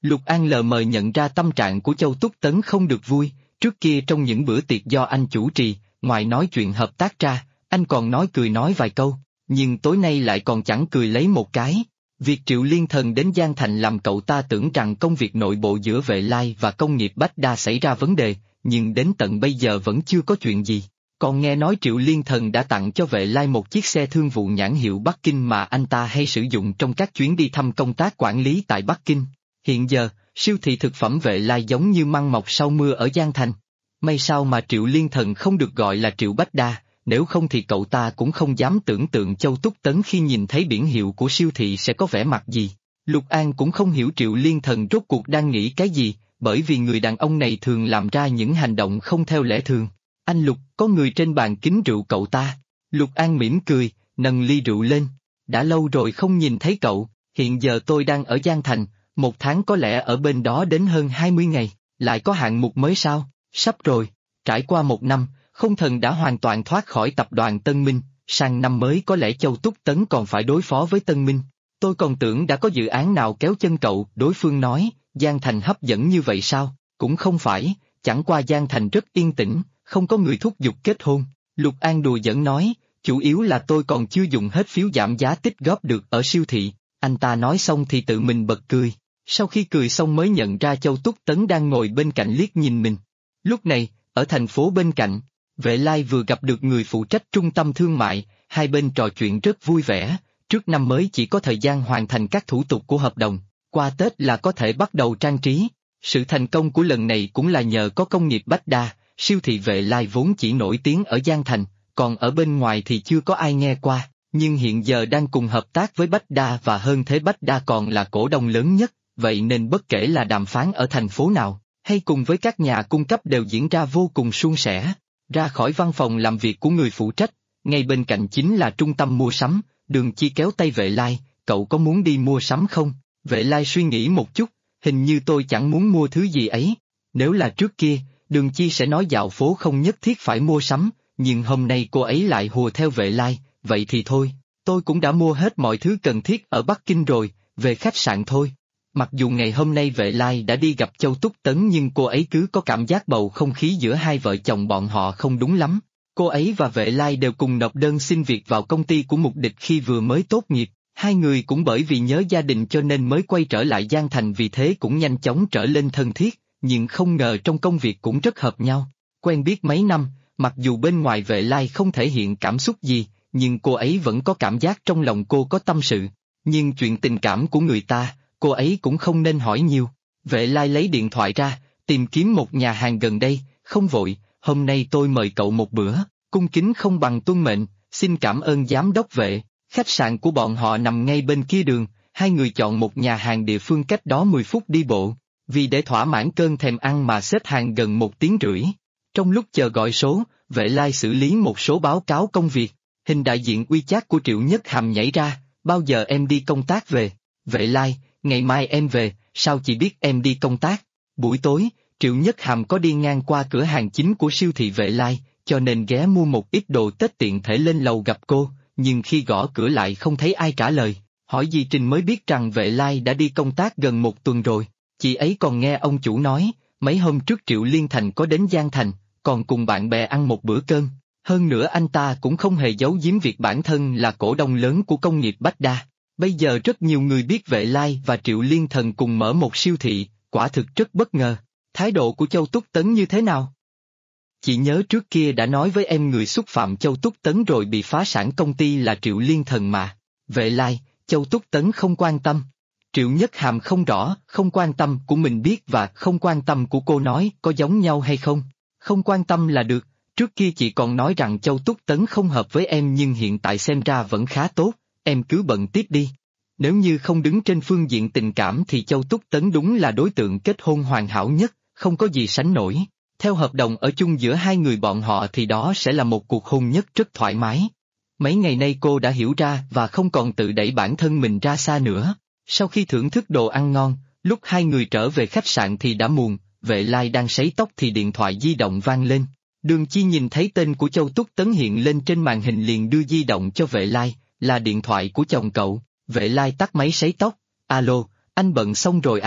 Lục An lờ mờ nhận ra tâm trạng của Châu Túc Tấn không được vui, trước kia trong những bữa tiệc do anh chủ trì, ngoài nói chuyện hợp tác ra, anh còn nói cười nói vài câu, nhưng tối nay lại còn chẳng cười lấy một cái. Việc Triệu Liên Thần đến Giang Thành làm cậu ta tưởng rằng công việc nội bộ giữa Vệ Lai và công nghiệp Bách Đa xảy ra vấn đề, nhưng đến tận bây giờ vẫn chưa có chuyện gì. Còn nghe nói Triệu Liên Thần đã tặng cho Vệ Lai một chiếc xe thương vụ nhãn hiệu Bắc Kinh mà anh ta hay sử dụng trong các chuyến đi thăm công tác quản lý tại Bắc Kinh. Hiện giờ, siêu thị thực phẩm Vệ Lai giống như măng mọc sau mưa ở Giang Thành. May sao mà Triệu Liên Thần không được gọi là Triệu Bách Đa, nếu không thì cậu ta cũng không dám tưởng tượng Châu Túc Tấn khi nhìn thấy biển hiệu của siêu thị sẽ có vẻ mặt gì. Lục An cũng không hiểu Triệu Liên Thần rốt cuộc đang nghĩ cái gì, bởi vì người đàn ông này thường làm ra những hành động không theo lẽ thường. Anh Lục, có người trên bàn kính rượu cậu ta. Lục An mỉm cười, nâng ly rượu lên. Đã lâu rồi không nhìn thấy cậu, hiện giờ tôi đang ở Giang Thành, 1 tháng có lẽ ở bên đó đến hơn 20 ngày, lại có hạng mục mới sao? Sắp rồi. Trải qua 1 năm, Không Thần đã hoàn toàn thoát khỏi tập đoàn Tân Minh, sang năm mới có lẽ Châu Túc Tấn còn phải đối phó với Tân Minh. Tôi còn tưởng đã có dự án nào kéo chân cậu, đối phương nói, Giang Thành hấp dẫn như vậy sao? Cũng không phải, chẳng qua Giang Thành rất yên tĩnh, không có người thúc giục kết hôn. Lục An đùa giỡn nói, chủ yếu là tôi còn chưa dùng hết phiếu giảm giá tích góp được ở siêu thị. Anh ta nói xong thì tự mình bật cười. Sau khi cười xong mới nhận ra Châu Túc Tấn đang ngồi bên cạnh liếc nhìn mình. Lúc này, ở thành phố bên cạnh, Vệ Lai vừa gặp được người phụ trách trung tâm thương mại, hai bên trò chuyện rất vui vẻ, trước năm mới chỉ có thời gian hoàn thành các thủ tục của hợp đồng, qua Tết là có thể bắt đầu trang trí. Sự thành công của lần này cũng là nhờ có công nghiệp Bách Đa, siêu thị Vệ Lai vốn chỉ nổi tiếng ở Giang Thành, còn ở bên ngoài thì chưa có ai nghe qua, nhưng hiện giờ đang cùng hợp tác với Bách Đa và hơn thế Bách Đa còn là cổ đông lớn nhất, vậy nên bất kể là đàm phán ở thành phố nào, hay cùng với các nhà cung cấp đều diễn ra vô cùng suôn sẻ. Ra khỏi văn phòng làm việc của người phụ trách, ngay bên cạnh chính là trung tâm mua sắm, Đường Chi kéo tay Vệ Lai, cậu có muốn đi mua sắm không? Vệ Lai suy nghĩ một chút, hình như tôi chẳng muốn mua thứ gì ấy. Nếu là trước kia, Đường Chi sẽ nói dạo phố không nhất thiết phải mua sắm, nhưng hôm nay cô ấy lại hùa theo Vệ Lai, vậy thì thôi, tôi cũng đã mua hết mọi thứ cần thiết ở Bắc Kinh rồi, về khách sạn thôi. Mặc dù ngày hôm nay Vệ Lai đã đi gặp Châu Túc Tấn nhưng cô ấy cứ có cảm giác bầu không khí giữa hai vợ chồng bọn họ không đúng lắm. Cô ấy và Vệ Lai đều cùng nộp đơn xin việc vào công ty của Mục Địch khi vừa mới tốt nghiệp, hai người cũng bởi vì nhớ gia đình cho nên mới quay trở lại Giang Thành, vì thế cũng nhanh chóng trở lên thân thiết, nhưng không ngờ trong công việc cũng rất hợp nhau. Quen biết mấy năm, mặc dù bên ngoài Vệ Lai không thể hiện cảm xúc gì, nhưng cô ấy vẫn có cảm giác trong lòng cô có tâm sự. Nhưng chuyện tình cảm của người ta, cô ấy cũng không nên hỏi nhiều. Vệ Lai lấy điện thoại ra, tìm kiếm một nhà hàng gần đây, không vội, hôm nay tôi mời cậu một bữa, cung kính không bằng tuân mệnh, xin cảm ơn giám đốc Vệ. Khách sạn của bọn họ nằm ngay bên kia đường, hai người chọn một nhà hàng địa phương cách đó 10 phút đi bộ, vì để thỏa mãn cơn thèm ăn mà xếp hàng gần 1 tiếng rưỡi. Trong lúc chờ gọi số, Vệ Lai xử lý một số báo cáo công việc, hình đại diện WeChat của Triệu Nhất Hàm nhảy ra, bao giờ em đi công tác về? Vệ Lai, ngày mai em về, sao chị biết em đi công tác? Buổi tối, Triệu Nhất Hàm có đi ngang qua cửa hàng chính của siêu thị Vệ Lai, cho nên ghé mua một ít đồ Tết tiện thể lên lầu gặp cô, nhưng khi gõ cửa lại không thấy ai trả lời, hỏi Di Trình mới biết rằng Vệ Lai đã đi công tác gần 1 tuần rồi. Chị ấy còn nghe ông chủ nói, mấy hôm trước Triệu Liên Thành có đến Giang Thành, còn cùng bạn bè ăn một bữa cơm, hơn nữa anh ta cũng không hề giấu giếm việc bản thân là cổ đông lớn của công nghiệp Bách Đa. Bây giờ rất nhiều người biết Vệ Lai và Triệu Liên Thần cùng mở một siêu thị, quả thực rất bất ngờ. Thái độ của Châu Túc Tấn như thế nào? Chị nhớ trước kia đã nói với em người xúc phạm Châu Túc Tấn rồi bị phá sản công ty là Triệu Liên Thần mà. Vệ Lai, Châu Túc Tấn không quan tâm. Triệu Nhất Hàm không rõ, không quan tâm của mình biết và không quan tâm của cô nói có giống nhau hay không. Không quan tâm là được, trước kia chị còn nói rằng Châu Túc Tấn không hợp với em nhưng hiện tại xem ra vẫn khá tốt, em cứ bận tiếp đi. Nếu như không đứng trên phương diện tình cảm thì Châu Túc Tấn đúng là đối tượng kết hôn hoàn hảo nhất, không có gì sánh nổi. Theo hợp đồng ở chung giữa hai người bọn họ thì đó sẽ là một cuộc hôn nhất rất thoải mái. Mấy ngày nay cô đã hiểu ra và không còn tự đẩy bản thân mình ra xa nữa. Sau khi thưởng thức đồ ăn ngon, lúc hai người trở về khách sạn thì đã muộn, Vệ Lai đang sấy tóc thì điện thoại di động vang lên. Đường Chi nhìn thấy tên của Châu Túc Tấn hiện lên trên màn hình liền đưa di động cho Vệ Lai, là điện thoại của chồng cậu. Vệ Lai tắt máy sấy tóc, alo, anh bận xong rồi à,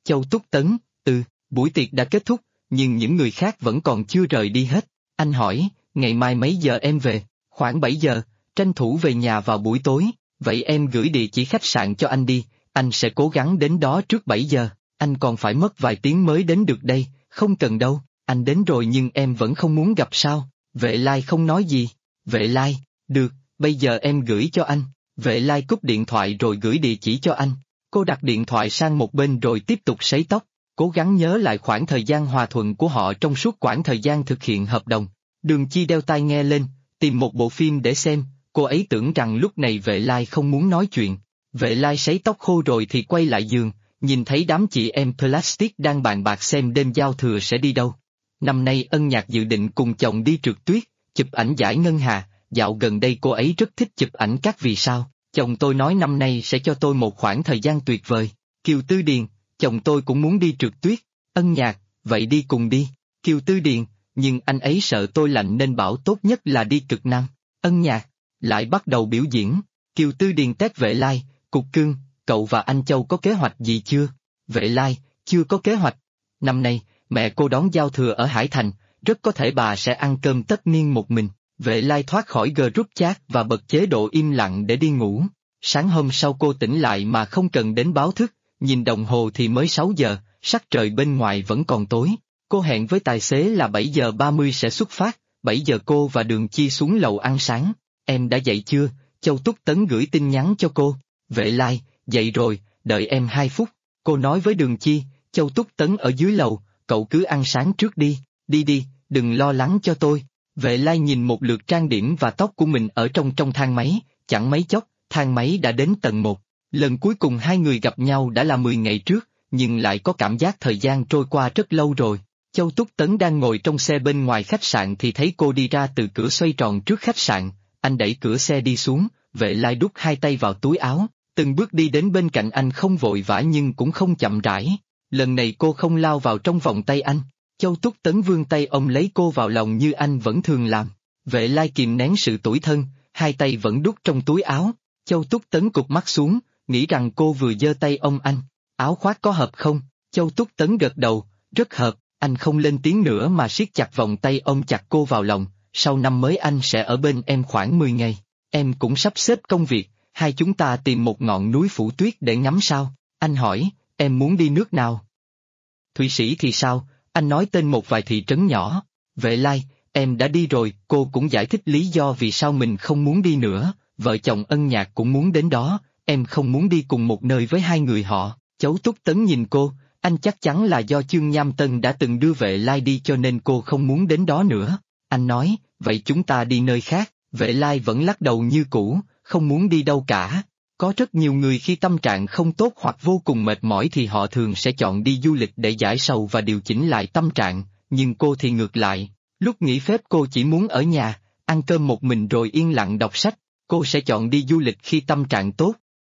Châu Túc Tấn, buổi tiệc đã kết thúc, nhưng những người khác vẫn còn chưa rời đi hết. Anh hỏi, ngày mai mấy giờ em về? Khoảng 7 giờ, tranh thủ về nhà vào buổi tối, vậy em gửi địa chỉ khách sạn cho anh đi, anh sẽ cố gắng đến đó trước 7 giờ, anh còn phải mất vài tiếng mới đến được đây, không cần đâu, anh đến rồi nhưng em vẫn không muốn gặp sao? Vệ Lai không nói gì. Vệ Lai, được, bây giờ em gửi cho anh. Vệ Lai cúp điện thoại rồi gửi địa chỉ cho anh. Cô đặt điện thoại sang một bên rồi tiếp tục sấy tóc, cố gắng nhớ lại khoảng thời gian hòa thuận của họ trong suốt quãng thời gian thực hiện hợp đồng. Đường Chi đeo tai nghe lên, tìm một bộ phim để xem, cô ấy tưởng rằng lúc này Vệ Lai không muốn nói chuyện. Vệ Lai sấy tóc khô rồi thì quay lại giường, nhìn thấy đám chị em Plastic đang bàn bạc xem đêm giao thừa sẽ đi đâu. Năm nay Ân Nhạc dự định cùng chồng đi trượt tuyết, chụp ảnh giải ngân hà, dạo gần đây cô ấy rất thích chụp ảnh các vì sao. Chồng tôi nói năm nay sẽ cho tôi một khoảng thời gian tuyệt vời. Kiều Tư Điền, chồng tôi cũng muốn đi trượt tuyết. Ân Nhạc, vậy đi cùng đi. Kiều Tư Điền, nhưng anh ấy sợ tôi lạnh nên bảo tốt nhất là đi cực Nam. Ân Nhạc, lại bắt đầu biểu diễn. Kiều Tư Điền tét Vệ Lai, Cục Cưng, cậu và anh Châu có kế hoạch gì chưa? Vệ Lai, chưa có kế hoạch. Năm nay, mẹ cô đón giao thừa ở Hải Thành, rất có thể bà sẽ ăn cơm tất niên một mình. Vệ Lai thoát khỏi group chat và bật chế độ im lặng để đi ngủ. Sáng hôm sau cô tỉnh lại mà không cần đến báo thức, nhìn đồng hồ thì mới 6 giờ, sắc trời bên ngoài vẫn còn tối. Cô hẹn với tài xế là 7 giờ 30 sẽ xuất phát, 7 giờ cô và Đường Chi xuống lầu ăn sáng. Em đã dậy chưa? Châu Túc Tấn gửi tin nhắn cho cô. Vệ Lai, dậy rồi, đợi em 2 phút. Cô nói với Đường Chi, Châu Túc Tấn ở dưới lầu, cậu cứ ăn sáng trước đi, đi, đừng lo lắng cho tôi. Vệ Lai nhìn một lượt trang điểm và tóc của mình ở trong thang máy, chẳng mấy chốc, thang máy đã đến tầng 1. Lần cuối cùng hai người gặp nhau đã là 10 ngày trước, nhưng lại có cảm giác thời gian trôi qua rất lâu rồi. Châu Túc Tấn đang ngồi trong xe bên ngoài khách sạn thì thấy cô đi ra từ cửa xoay tròn trước khách sạn, anh đẩy cửa xe đi xuống, Vệ Lai đút hai tay vào túi áo, từng bước đi đến bên cạnh anh không vội vã nhưng cũng không chậm rãi. Lần này cô không lao vào trong vòng tay anh. Châu Túc Tấn vươn tay ôm lấy cô vào lòng như anh vẫn thường làm. Vệ Lai kìm nén sự tủi thân, hai tay vẫn đút trong túi áo. Châu Túc Tấn cụp mắt xuống, nghĩ rằng cô vừa giơ tay ôm anh. Áo khoác có hợp không? Châu Túc Tấn gật đầu, rất hợp. Anh không lên tiếng nữa mà siết chặt vòng tay ôm chặt cô vào lòng. Sau năm mới anh sẽ ở bên em khoảng 10 ngày. Em cũng sắp xếp công việc, hai chúng ta tìm một ngọn núi phủ tuyết để ngắm sao? Anh hỏi, em muốn đi nước nào? Thụy Sĩ thì sao? Anh nói tên một vài thị trấn nhỏ. Vệ Lai, em đã đi rồi, cô cũng giải thích lý do vì sao mình không muốn đi nữa, vợ chồng Ân Nhạc cũng muốn đến đó, em không muốn đi cùng một nơi với hai người họ. Châu Túc Tấn nhìn cô, anh chắc chắn là do Chương Nham Tân đã từng đưa Vệ Lai đi cho nên cô không muốn đến đó nữa. Anh nói, vậy chúng ta đi nơi khác, Vệ Lai vẫn lắc đầu như cũ, không muốn đi đâu cả. Có rất nhiều người khi tâm trạng không tốt hoặc vô cùng mệt mỏi thì họ thường sẽ chọn đi du lịch để giải sầu và điều chỉnh lại tâm trạng, nhưng cô thì ngược lại, lúc nghỉ phép cô chỉ muốn ở nhà, ăn cơm một mình rồi yên lặng đọc sách, cô sẽ chọn đi du lịch khi tâm trạng tốt.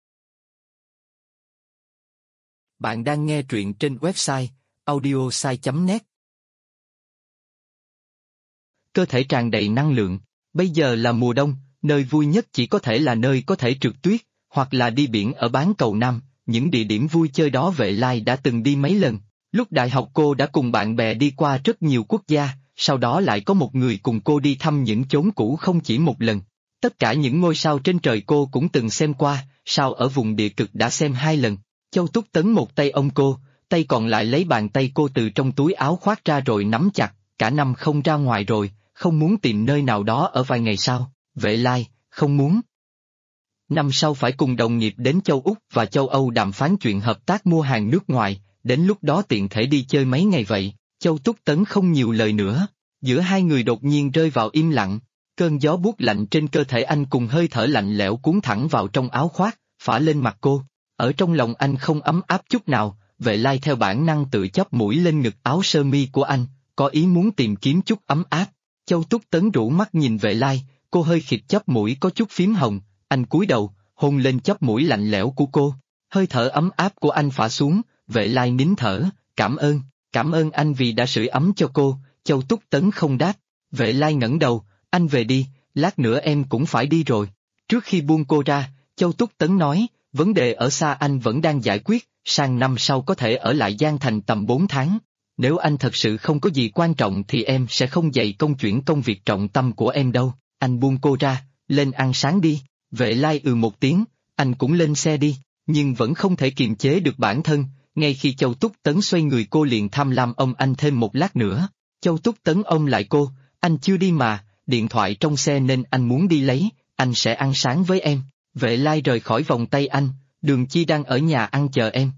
Bạn đang nghe truyện trên website audiosai.net. Cơ thể tràn đầy năng lượng, bây giờ là mùa đông, nơi vui nhất chỉ có thể là nơi có thể trượt tuyết, hoặc là đi biển ở bán cầu Nam, những địa điểm vui chơi đó Vệ Lai đã từng đi mấy lần. Lúc đại học cô đã cùng bạn bè đi qua rất nhiều quốc gia, sau đó lại có một người cùng cô đi thăm những chốn cũ không chỉ một lần. Tất cả những ngôi sao trên trời cô cũng từng xem qua, sao ở vùng địa cực đã xem 2 lần. Châu Túc Tấn một tay ôm cô, tay còn lại lấy bàn tay cô từ trong túi áo khoác ra rồi nắm chặt, cả năm không ra ngoài rồi, không muốn tìm nơi nào đó ở vài ngày sau. Vệ Lai, không muốn. Năm sau phải cùng đồng nghiệp đến châu Úc và châu Âu đàm phán chuyện hợp tác mua hàng nước ngoài, đến lúc đó tiện thể đi chơi mấy ngày vậy. Châu Túc Tấn không nhiều lời nữa, giữa hai người đột nhiên rơi vào im lặng, cơn gió buốt lạnh trên cơ thể anh cùng hơi thở lạnh lẽo cuốn thẳng vào trong áo khoác, phả lên mặt cô. Ở trong lòng anh không ấm áp chút nào, Vệ Lai theo bản năng tự chóp mũi lên ngực áo sơ mi của anh, có ý muốn tìm kiếm chút ấm áp. Châu Túc Tấn rũ mắt nhìn Vệ Lai, cô hơi khịt chóp mũi có chút phím hồng, anh cúi đầu, hôn lên chóp mũi lạnh lẽo của cô. Hơi thở ấm áp của anh phả xuống, Vệ Lai nín thở, cảm ơn anh vì đã sưởi ấm cho cô. Châu Túc Tấn không đáp. Vệ Lai ngẩng đầu, anh về đi, lát nữa em cũng phải đi rồi. Trước khi buông cô ra, Châu Túc Tấn nói, vấn đề ở xa anh vẫn đang giải quyết, sang năm sau có thể ở lại Giang Thành tầm 4 tháng. Nếu anh thật sự không có gì quan trọng thì em sẽ không dạy chuyển công việc trọng tâm của em đâu. Anh buông cô ra, lên ăn sáng đi. Vệ Lai một tiếng, anh cũng lên xe đi, nhưng vẫn không thể kiềm chế được bản thân. Ngay khi Châu Túc Tấn xoay người cô liền tham lam ông anh thêm một lát nữa. Châu Túc Tấn ôm lại cô, anh chưa đi mà, điện thoại trong xe nên anh muốn đi lấy, anh sẽ ăn sáng với em. Vệ Lai rời khỏi vòng tay anh, Đường Chi đang ở nhà ăn chờ em.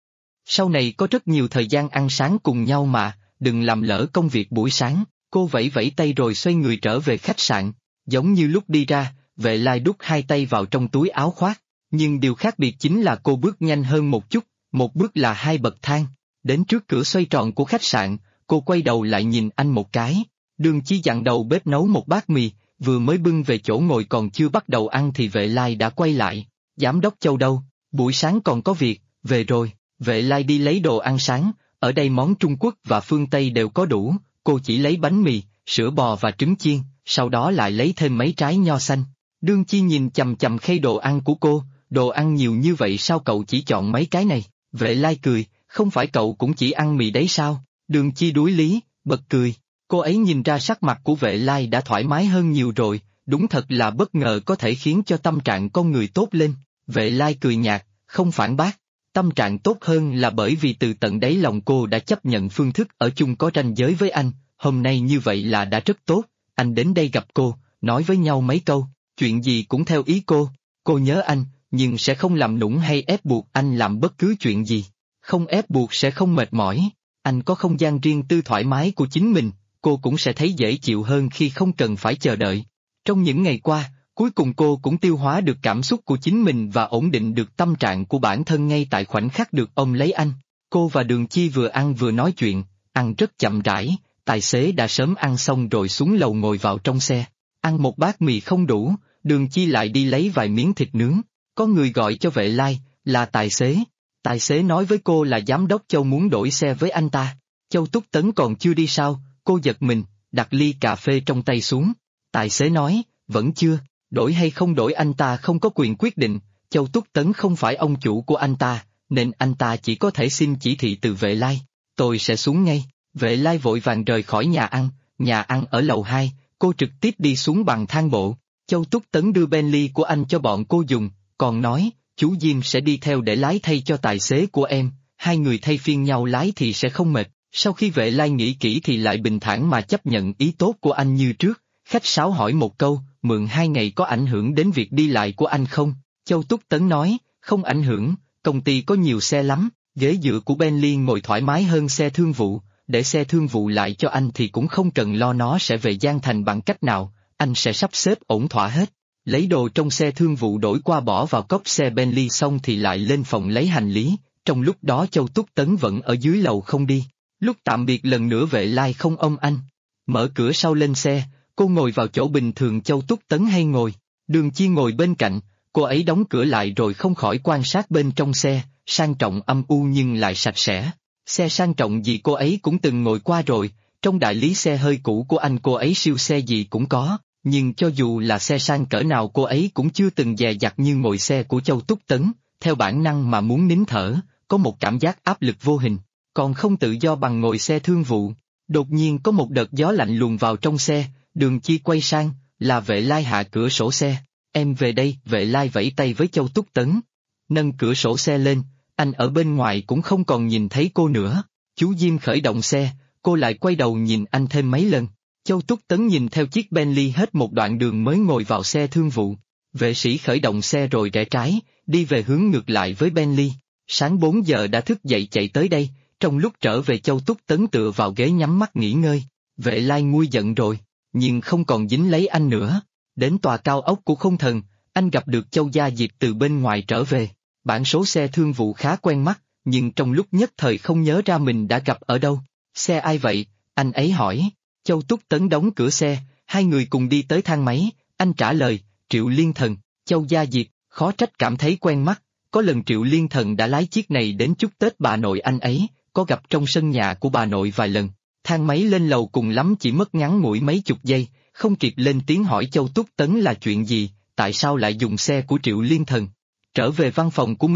Sau này có rất nhiều thời gian ăn sáng cùng nhau mà, đừng làm lỡ công việc buổi sáng. Cô vẫy vẫy tay rồi xoay người trở về khách sạn, giống như lúc đi ra, Vệ Lai đút hai tay vào trong túi áo khoác, nhưng điều khác biệt chính là cô bước nhanh hơn một chút, một bước là 2 bậc thang. Đến trước cửa xoay tròn của khách sạn, cô quay đầu lại nhìn anh một cái. Đường Chi dặn đầu bếp nấu một bát mì, vừa mới bưng về chỗ ngồi còn chưa bắt đầu ăn thì Vệ Lai đã quay lại. Giám đốc Châu đâu? Buổi sáng còn có việc, về rồi. Vệ Lai đi lấy đồ ăn sáng, ở đây món Trung Quốc và phương Tây đều có đủ, cô chỉ lấy bánh mì, sữa bò và trứng chiên, sau đó lại lấy thêm mấy trái nho xanh. Đường Chi nhìn chằm chằm khay đồ ăn của cô, đồ ăn nhiều như vậy sao cậu chỉ chọn mấy cái này? Vệ Lai cười, không phải cậu cũng chỉ ăn mì đấy sao? Đường Chi đuối lý, bật cười. Cô ấy nhìn ra sắc mặt của Vệ Lai đã thoải mái hơn nhiều rồi, đúng thật là bất ngờ có thể khiến cho tâm trạng con người tốt lên. Vệ Lai cười nhạt, không phản bác. Tâm trạng tốt hơn là bởi vì từ tận đáy lòng cô đã chấp nhận phương thức ở chung có ranh giới với anh, hôm nay như vậy là đã rất tốt, anh đến đây gặp cô, nói với nhau mấy câu, chuyện gì cũng theo ý cô nhớ anh, nhưng sẽ không làm nũng hay ép buộc anh làm bất cứ chuyện gì, không ép buộc sẽ không mệt mỏi, anh có không gian riêng tư thoải mái của chính mình, cô cũng sẽ thấy dễ chịu hơn khi không cần phải chờ đợi. Trong những ngày qua, cuối cùng cô cũng tiêu hóa được cảm xúc của chính mình và ổn định được tâm trạng của bản thân ngay tại khoảnh khắc được ôm lấy anh. Cô và Đường Chi vừa ăn vừa nói chuyện, ăn rất chậm rãi, tài xế đã sớm ăn xong rồi xuống lầu ngồi vào trong xe. Ăn một bát mì không đủ, Đường Chi lại đi lấy vài miếng thịt nướng. Có người gọi cho Vệ Lai, là tài xế. Tài xế nói với cô là giám đốc Châu muốn đổi xe với anh ta. Châu Túc Tấn còn chưa đi sao, cô giật mình, đặt ly cà phê trong tay xuống. Tài xế nói, vẫn chưa. Đổi hay không đổi anh ta không có quyền quyết định, Châu Túc Tấn không phải ông chủ của anh ta, nên anh ta chỉ có thể xin chỉ thị từ Vệ Lai. Tôi sẽ xuống ngay. Vệ Lai vội vàng rời khỏi nhà ăn ở lầu 2, cô trực tiếp đi xuống bằng thang bộ. Châu Túc Tấn đưa Bentley của anh cho bọn cô dùng, còn nói, chú Diêm sẽ đi theo để lái thay cho tài xế của em, hai người thay phiên nhau lái thì sẽ không mệt. Sau khi Vệ Lai nghĩ kỹ thì lại bình thản mà chấp nhận ý tốt của anh như trước, khách sáo hỏi một câu, mượn 2 ngày có ảnh hưởng đến việc đi lại của anh không? Châu Túc Tấn nói, không ảnh hưởng, công ty có nhiều xe lắm, ghế dựa của Bentley ngồi thoải mái hơn xe thương vụ, để xe thương vụ lại cho anh thì cũng không cần lo nó sẽ về Giang Thành bằng cách nào, anh sẽ sắp xếp ổn thỏa hết. Lấy đồ trong xe thương vụ đổi qua bỏ vào cốp xe Bentley xong thì lại lên phòng lấy hành lý, trong lúc đó Châu Túc Tấn vẫn ở dưới lầu không đi. Lúc tạm biệt lần nữa Vệ Lai không ôm anh. Mở cửa sau lên xe, cô ngồi vào chỗ bình thường Châu Túc Tấn hay ngồi. Đường Chi ngồi bên cạnh, cô ấy đóng cửa lại rồi không khỏi quan sát bên trong xe, sang trọng âm u nhưng lại sạch sẽ. Xe sang trọng gì cô ấy cũng từng ngồi qua rồi, trong đại lý xe hơi cũ của anh cô ấy siêu xe gì cũng có, nhưng cho dù là xe sang cỡ nào cô ấy cũng chưa từng dè dặt như ngồi xe của Châu Túc Tấn, theo bản năng mà muốn nín thở, có một cảm giác áp lực vô hình, còn không tự do bằng ngồi xe thương vụ. Đột nhiên có một đợt gió lạnh luồn vào trong xe, Đường Chi quay sang, là Vệ Lai hạ cửa sổ xe. Em về đây, Vệ Lai vẫy tay với Châu Túc Tấn. Nâng cửa sổ xe lên, anh ở bên ngoài cũng không còn nhìn thấy cô nữa. Chú Diêm khởi động xe, cô lại quay đầu nhìn anh thêm mấy lần. Châu Túc Tấn nhìn theo chiếc Bentley hết một đoạn đường mới ngồi vào xe thương vụ. Vệ sĩ khởi động xe rồi rẽ trái, đi về hướng ngược lại với Bentley. Sáng 4 giờ đã thức dậy chạy tới đây, trong lúc trở về Châu Túc Tấn tựa vào ghế nhắm mắt nghỉ ngơi. Vệ Lai nguôi giận rồi, nhưng không còn dính lấy anh nữa. Đến tòa cao ốc của Không Thần, anh gặp được Châu Gia Diệp từ bên ngoài trở về. Bản số xe thương vụ khá quen mắt, nhưng trong lúc nhất thời không nhớ ra mình đã gặp ở đâu. Xe ai vậy? Anh ấy hỏi. Châu Túc Tấn đóng cửa xe, hai người cùng đi tới thang máy, anh trả lời, Triệu Liên Thần. Châu Gia Diệp, khó trách cảm thấy quen mắt, có lần Triệu Liên Thần đã lái chiếc này đến chúc Tết bà nội anh ấy, có gặp trong sân nhà của bà nội vài lần. Thang máy lên lầu cùng lắm chỉ mất ngắn ngủi mấy chục giây, không kịp lên tiếng hỏi Châu Túc Tấn là chuyện gì, tại sao lại dùng xe của Triệu Liên Thần. Trở về văn phòng của mình,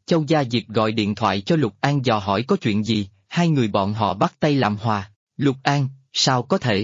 Châu Gia Diệp gọi điện thoại cho Lục An dò hỏi có chuyện gì, hai người bọn họ bắt tay làm hòa. Lục An, sao có thể?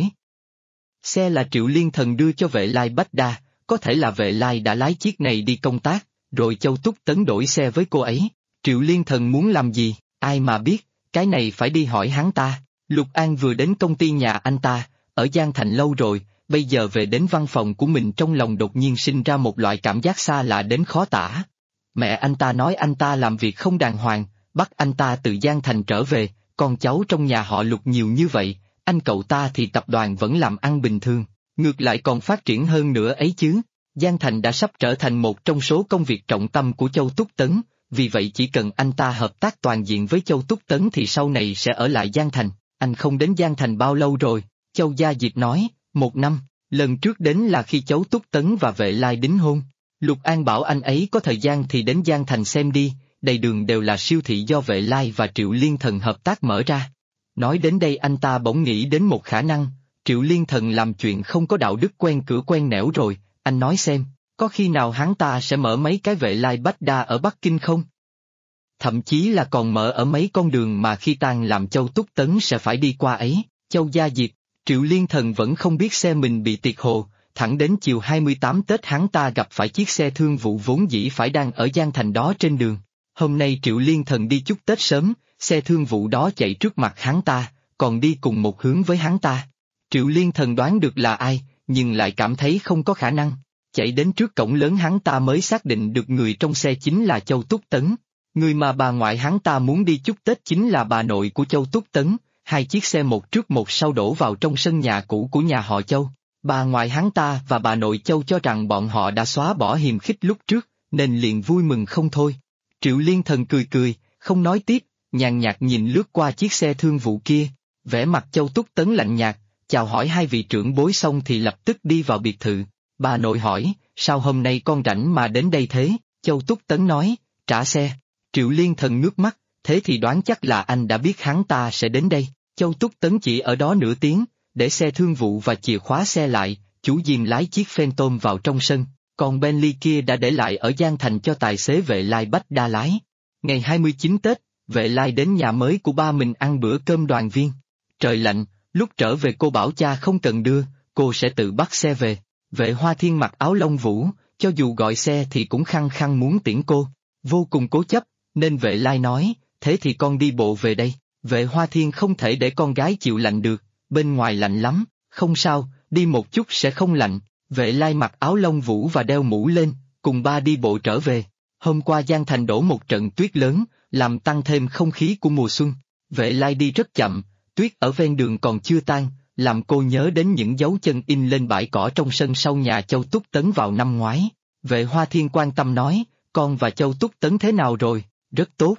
Xe là Triệu Liên Thần đưa cho Vệ Lai Bách Đa, có thể là Vệ Lai đã lái chiếc này đi công tác, rồi Châu Túc Tấn đổi xe với cô ấy. Triệu Liên Thần muốn làm gì, ai mà biết, cái này phải đi hỏi hắn ta. Lục An vừa đến công ty nhà anh ta, ở Giang Thành lâu rồi, bây giờ về đến văn phòng của mình trong lòng đột nhiên sinh ra một loại cảm giác xa lạ đến khó tả. Mẹ anh ta nói anh ta làm việc không đàng hoàng, bắt anh ta từ Giang Thành trở về, con cháu trong nhà họ Lục nhiều như vậy, anh cậu ta thì tập đoàn vẫn làm ăn bình thường, ngược lại còn phát triển hơn nữa ấy chứ. Giang Thành đã sắp trở thành một trong số công việc trọng tâm của Châu Túc Tấn, vì vậy chỉ cần anh ta hợp tác toàn diện với Châu Túc Tấn thì sau này sẽ ở lại Giang Thành. Anh không đến Giang Thành bao lâu rồi? Châu Gia Diệp nói, 1 năm, lần trước đến là khi Châu Túc Tấn và Vệ Lai đính hôn. Lục An bảo anh ấy có thời gian thì đến Giang Thành xem đi, đầy đường đều là siêu thị do Vệ Lai và Triệu Liên Thần hợp tác mở ra. Nói đến đây anh ta bỗng nghĩ đến một khả năng, Triệu Liên Thần làm chuyện không có đạo đức quen cửa quen nẻo rồi, anh nói xem, có khi nào hắn ta sẽ mở mấy cái Vệ Lai Bách Đa ở Bắc Kinh không? Thậm chí là còn mở ở mấy con đường mà khi tan làm Châu Túc Tấn sẽ phải đi qua ấy. Châu Gia Diệp, Triệu Liên Thần vẫn không biết xe mình bị tiệt hồ, thẳng đến chiều 28 Tết hắn ta gặp phải chiếc xe thương vụ vốn dĩ phải đang ở Giang Thành đó trên đường. Hôm nay Triệu Liên Thần đi chúc Tết sớm, xe thương vụ đó chạy trước mặt hắn ta, còn đi cùng một hướng với hắn ta. Triệu Liên Thần đoán được là ai, nhưng lại cảm thấy không có khả năng. Chạy đến trước cổng lớn hắn ta mới xác định được người trong xe chính là Châu Túc Tấn. Người mà bà ngoại hắn ta muốn đi chúc Tết chính là bà nội của Châu Túc Tấn. Hai chiếc xe một trước một sau đổ vào trong sân nhà cũ của nhà họ Châu. Bà ngoại hắn ta và bà nội Châu cho rằng bọn họ đã xóa bỏ hiềm khích lúc trước, nên liền vui mừng không thôi. Triệu Liên Thần cười cười, không nói tiếp, nhàn nhạt nhìn lướt qua chiếc xe thương vụ kia, vẻ mặt Châu Túc Tấn lạnh nhạt, chào hỏi hai vị trưởng bối xong thì lập tức đi vào biệt thự. Bà nội hỏi, sao hôm nay con rảnh mà đến đây thế? Châu Túc Tấn nói, trả xe. Triệu Liên Thần ngước mắt, thế thì đoán chắc là anh đã biết hắn ta sẽ đến đây. Châu Túc Tấn chỉ ở đó nửa tiếng, để xe thương vụ và chìa khóa xe lại, chủ Diêm lái chiếc Phantom vào trong sân, còn Bentley kia đã để lại ở Giang Thành cho tài xế Vệ Lai Bách Đa lái. Ngày 29 Tết, Vệ Lai đến nhà mới của ba mình ăn bữa cơm đoàn viên. Trời lạnh, lúc trở về cô bảo cha không cần đưa, cô sẽ tự bắt xe về. Vệ Hoa Thiên mặc áo lông vũ, cho dù gọi xe thì cũng khăng khăng muốn tiễn cô, vô cùng cố chấp, nên Vệ Lai nói, thế thì con đi bộ về đây. Vệ Hoa Thiên không thể để con gái chịu lạnh được, bên ngoài lạnh lắm, không sao, đi một chút sẽ không lạnh. Vệ Lai mặc áo lông vũ và đeo mũ lên, cùng ba đi bộ trở về. Hôm qua Giang Thành đổ một trận tuyết lớn, làm tăng thêm không khí của mùa xuân. Vệ Lai đi rất chậm, tuyết ở ven đường còn chưa tan, làm cô nhớ đến những dấu chân in lên bãi cỏ trong sân sau nhà Châu Túc Tấn vào năm ngoái. Vệ Hoa Thiên quan tâm nói, con và Châu Túc Tấn thế nào rồi? Rất tốt.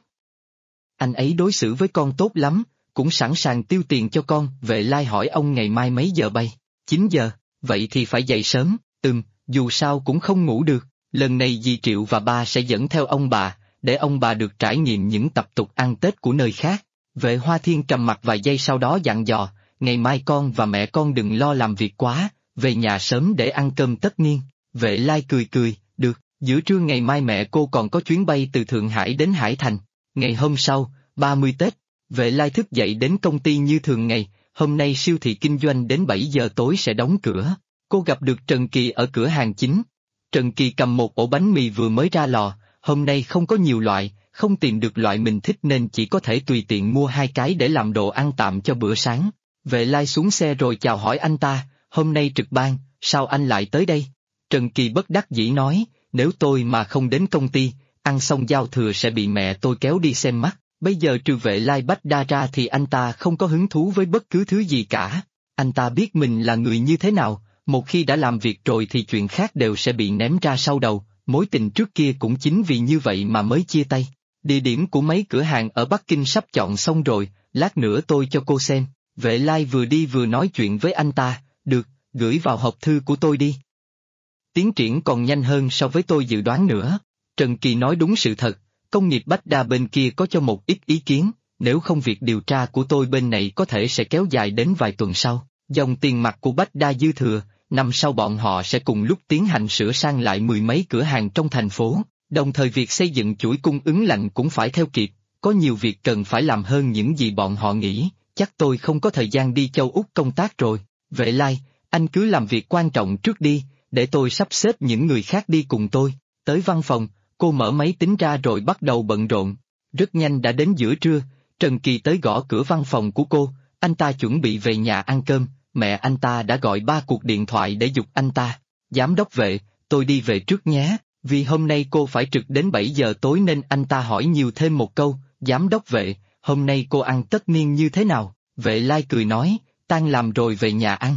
Anh ấy đối xử với con tốt lắm, cũng sẵn sàng tiêu tiền cho con. Vệ Lai hỏi ông ngày mai mấy giờ bay? 9 giờ, vậy thì phải dậy sớm. Dù sao cũng không ngủ được. Lần này dì Triệu và ba sẽ dẫn theo ông bà, để ông bà được trải nghiệm những tập tục ăn Tết của nơi khác. Vệ Hoa Thiên trầm mặc vài giây sau đó dặn dò, ngày mai con và mẹ con đừng lo làm việc quá, về nhà sớm để ăn cơm tất niên. Vệ Lai cười cười, được, giữa trưa ngày mai mẹ cô còn có chuyến bay từ Thượng Hải đến Hải Thành. Ngày hôm sau, 30 Tết, Vệ Lai thức dậy đến công ty như thường ngày, hôm nay siêu thị kinh doanh đến 7 giờ tối sẽ đóng cửa. Cô gặp được Trần Kỳ ở cửa hàng chính. Trần Kỳ cầm một ổ bánh mì vừa mới ra lò, hôm nay không có nhiều loại, không tìm được loại mình thích nên chỉ có thể tùy tiện mua 2 cái để làm đồ ăn tạm cho bữa sáng. Vệ Lai xuống xe rồi chào hỏi anh ta, hôm nay trực ban, sao anh lại tới đây? Trần Kỳ bất đắc dĩ nói, nếu tôi mà không đến công ty, ăn xong giao thừa sẽ bị mẹ tôi kéo đi xem mắt, bây giờ trừ Vệ Lai Bách Đa ra thì anh ta không có hứng thú với bất cứ thứ gì cả. Anh ta biết mình là người như thế nào, một khi đã làm việc rồi thì chuyện khác đều sẽ bị ném ra sau đầu, mối tình trước kia cũng chính vì như vậy mà mới chia tay. Địa điểm của mấy cửa hàng ở Bắc Kinh sắp chọn xong rồi, lát nữa tôi cho cô xem. Vệ Lai vừa đi vừa nói chuyện với anh ta, được, gửi vào hộp thư của tôi đi. Tiến triển còn nhanh hơn so với tôi dự đoán nữa. Trần Kỳ nói đúng sự thật, công nghiệp Bách Đa bên kia có cho một ít ý kiến, nếu không việc điều tra của tôi bên này có thể sẽ kéo dài đến vài tuần sau. Dòng tiền mặt của Bách Đa dư thừa, năm sau bọn họ sẽ cùng lúc tiến hành sửa sang lại 10 mấy cửa hàng trong thành phố, Đồng thời việc xây dựng chuỗi cung ứng lạnh cũng phải theo kịp, có nhiều việc cần phải làm hơn những gì bọn họ nghĩ, chắc tôi không có thời gian đi châu Úc công tác rồi. Vệ Lai, anh cứ làm việc quan trọng trước đi, để tôi sắp xếp những người khác đi cùng tôi. Tới văn phòng, cô mở máy tính ra rồi bắt đầu bận rộn. Rất nhanh đã đến giữa trưa, Trần Kỳ tới gõ cửa văn phòng của cô, anh ta chuẩn bị về nhà ăn cơm, mẹ anh ta đã gọi 3 cuộc điện thoại để giục anh ta. Giám đốc Vệ, tôi đi về trước nhé, vì hôm nay cô phải trực đến 7 giờ tối nên anh ta hỏi nhiều thêm một câu, Giám đốc Vệ, hôm nay cô ăn tất niên như thế nào? Vệ Lai cười nói, tan làm rồi về nhà ăn.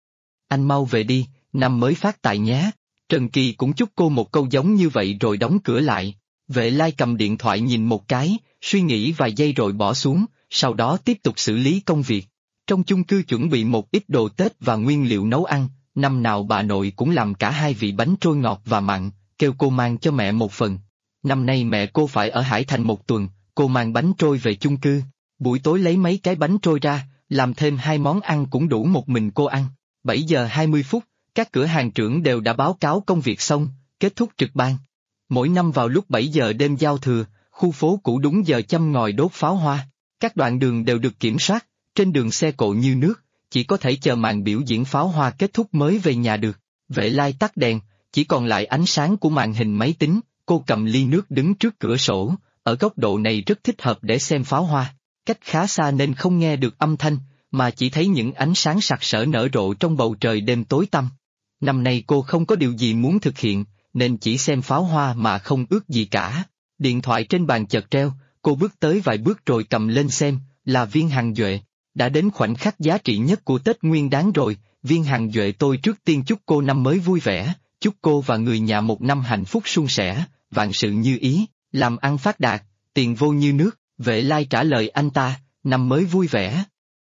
Anh mau về đi, năm mới phát tài nhé. Trần Kỳ cũng chúc cô một câu giống như vậy rồi đóng cửa lại. Vệ Lai cầm điện thoại nhìn một cái, suy nghĩ vài giây rồi bỏ xuống, sau đó tiếp tục xử lý công việc. Trong chung cư chuẩn bị một ít đồ Tết và nguyên liệu nấu ăn, năm nào bà nội cũng làm cả 2 vị bánh trôi ngọt và mặn, kêu cô mang cho mẹ một phần. Năm nay mẹ cô phải ở Hải Thành một tuần, cô mang bánh trôi về chung cư. Buổi tối lấy mấy cái bánh trôi ra, làm thêm 2 món ăn cũng đủ một mình cô ăn. 7 giờ 20 phút, các cửa hàng trưởng đều đã báo cáo công việc xong, kết thúc trực ban. Mỗi năm vào lúc 7 giờ đêm giao thừa, khu phố cũ đúng giờ châm ngòi đốt pháo hoa. Các đoạn đường đều được kiểm soát, trên đường xe cộ như nước, chỉ có thể chờ màn biểu diễn pháo hoa kết thúc mới về nhà được. Vệ Lai tắt đèn, chỉ còn lại ánh sáng của màn hình máy tính, cô cầm ly nước đứng trước cửa sổ, ở góc độ này rất thích hợp để xem pháo hoa. Cách khá xa nên không nghe được âm thanh, mà chỉ thấy những ánh sáng sặc sỡ nở rộ trong bầu trời đêm tối tăm. Năm nay cô không có điều gì muốn thực hiện, nên chỉ xem pháo hoa mà không ước gì cả. Điện thoại trên bàn chợt treo, cô bước tới vài bước rồi cầm lên xem, là Viên Hằng Duệ. Đã đến khoảnh khắc giá trị nhất của Tết Nguyên Đán rồi, Viên Hằng Duệ tôi trước tiên chúc cô năm mới vui vẻ, chúc cô và người nhà một năm hạnh phúc suôn sẻ, vạn sự như ý, làm ăn phát đạt, tiền vô như nước. Vệ Lai trả lời anh ta, năm mới vui vẻ.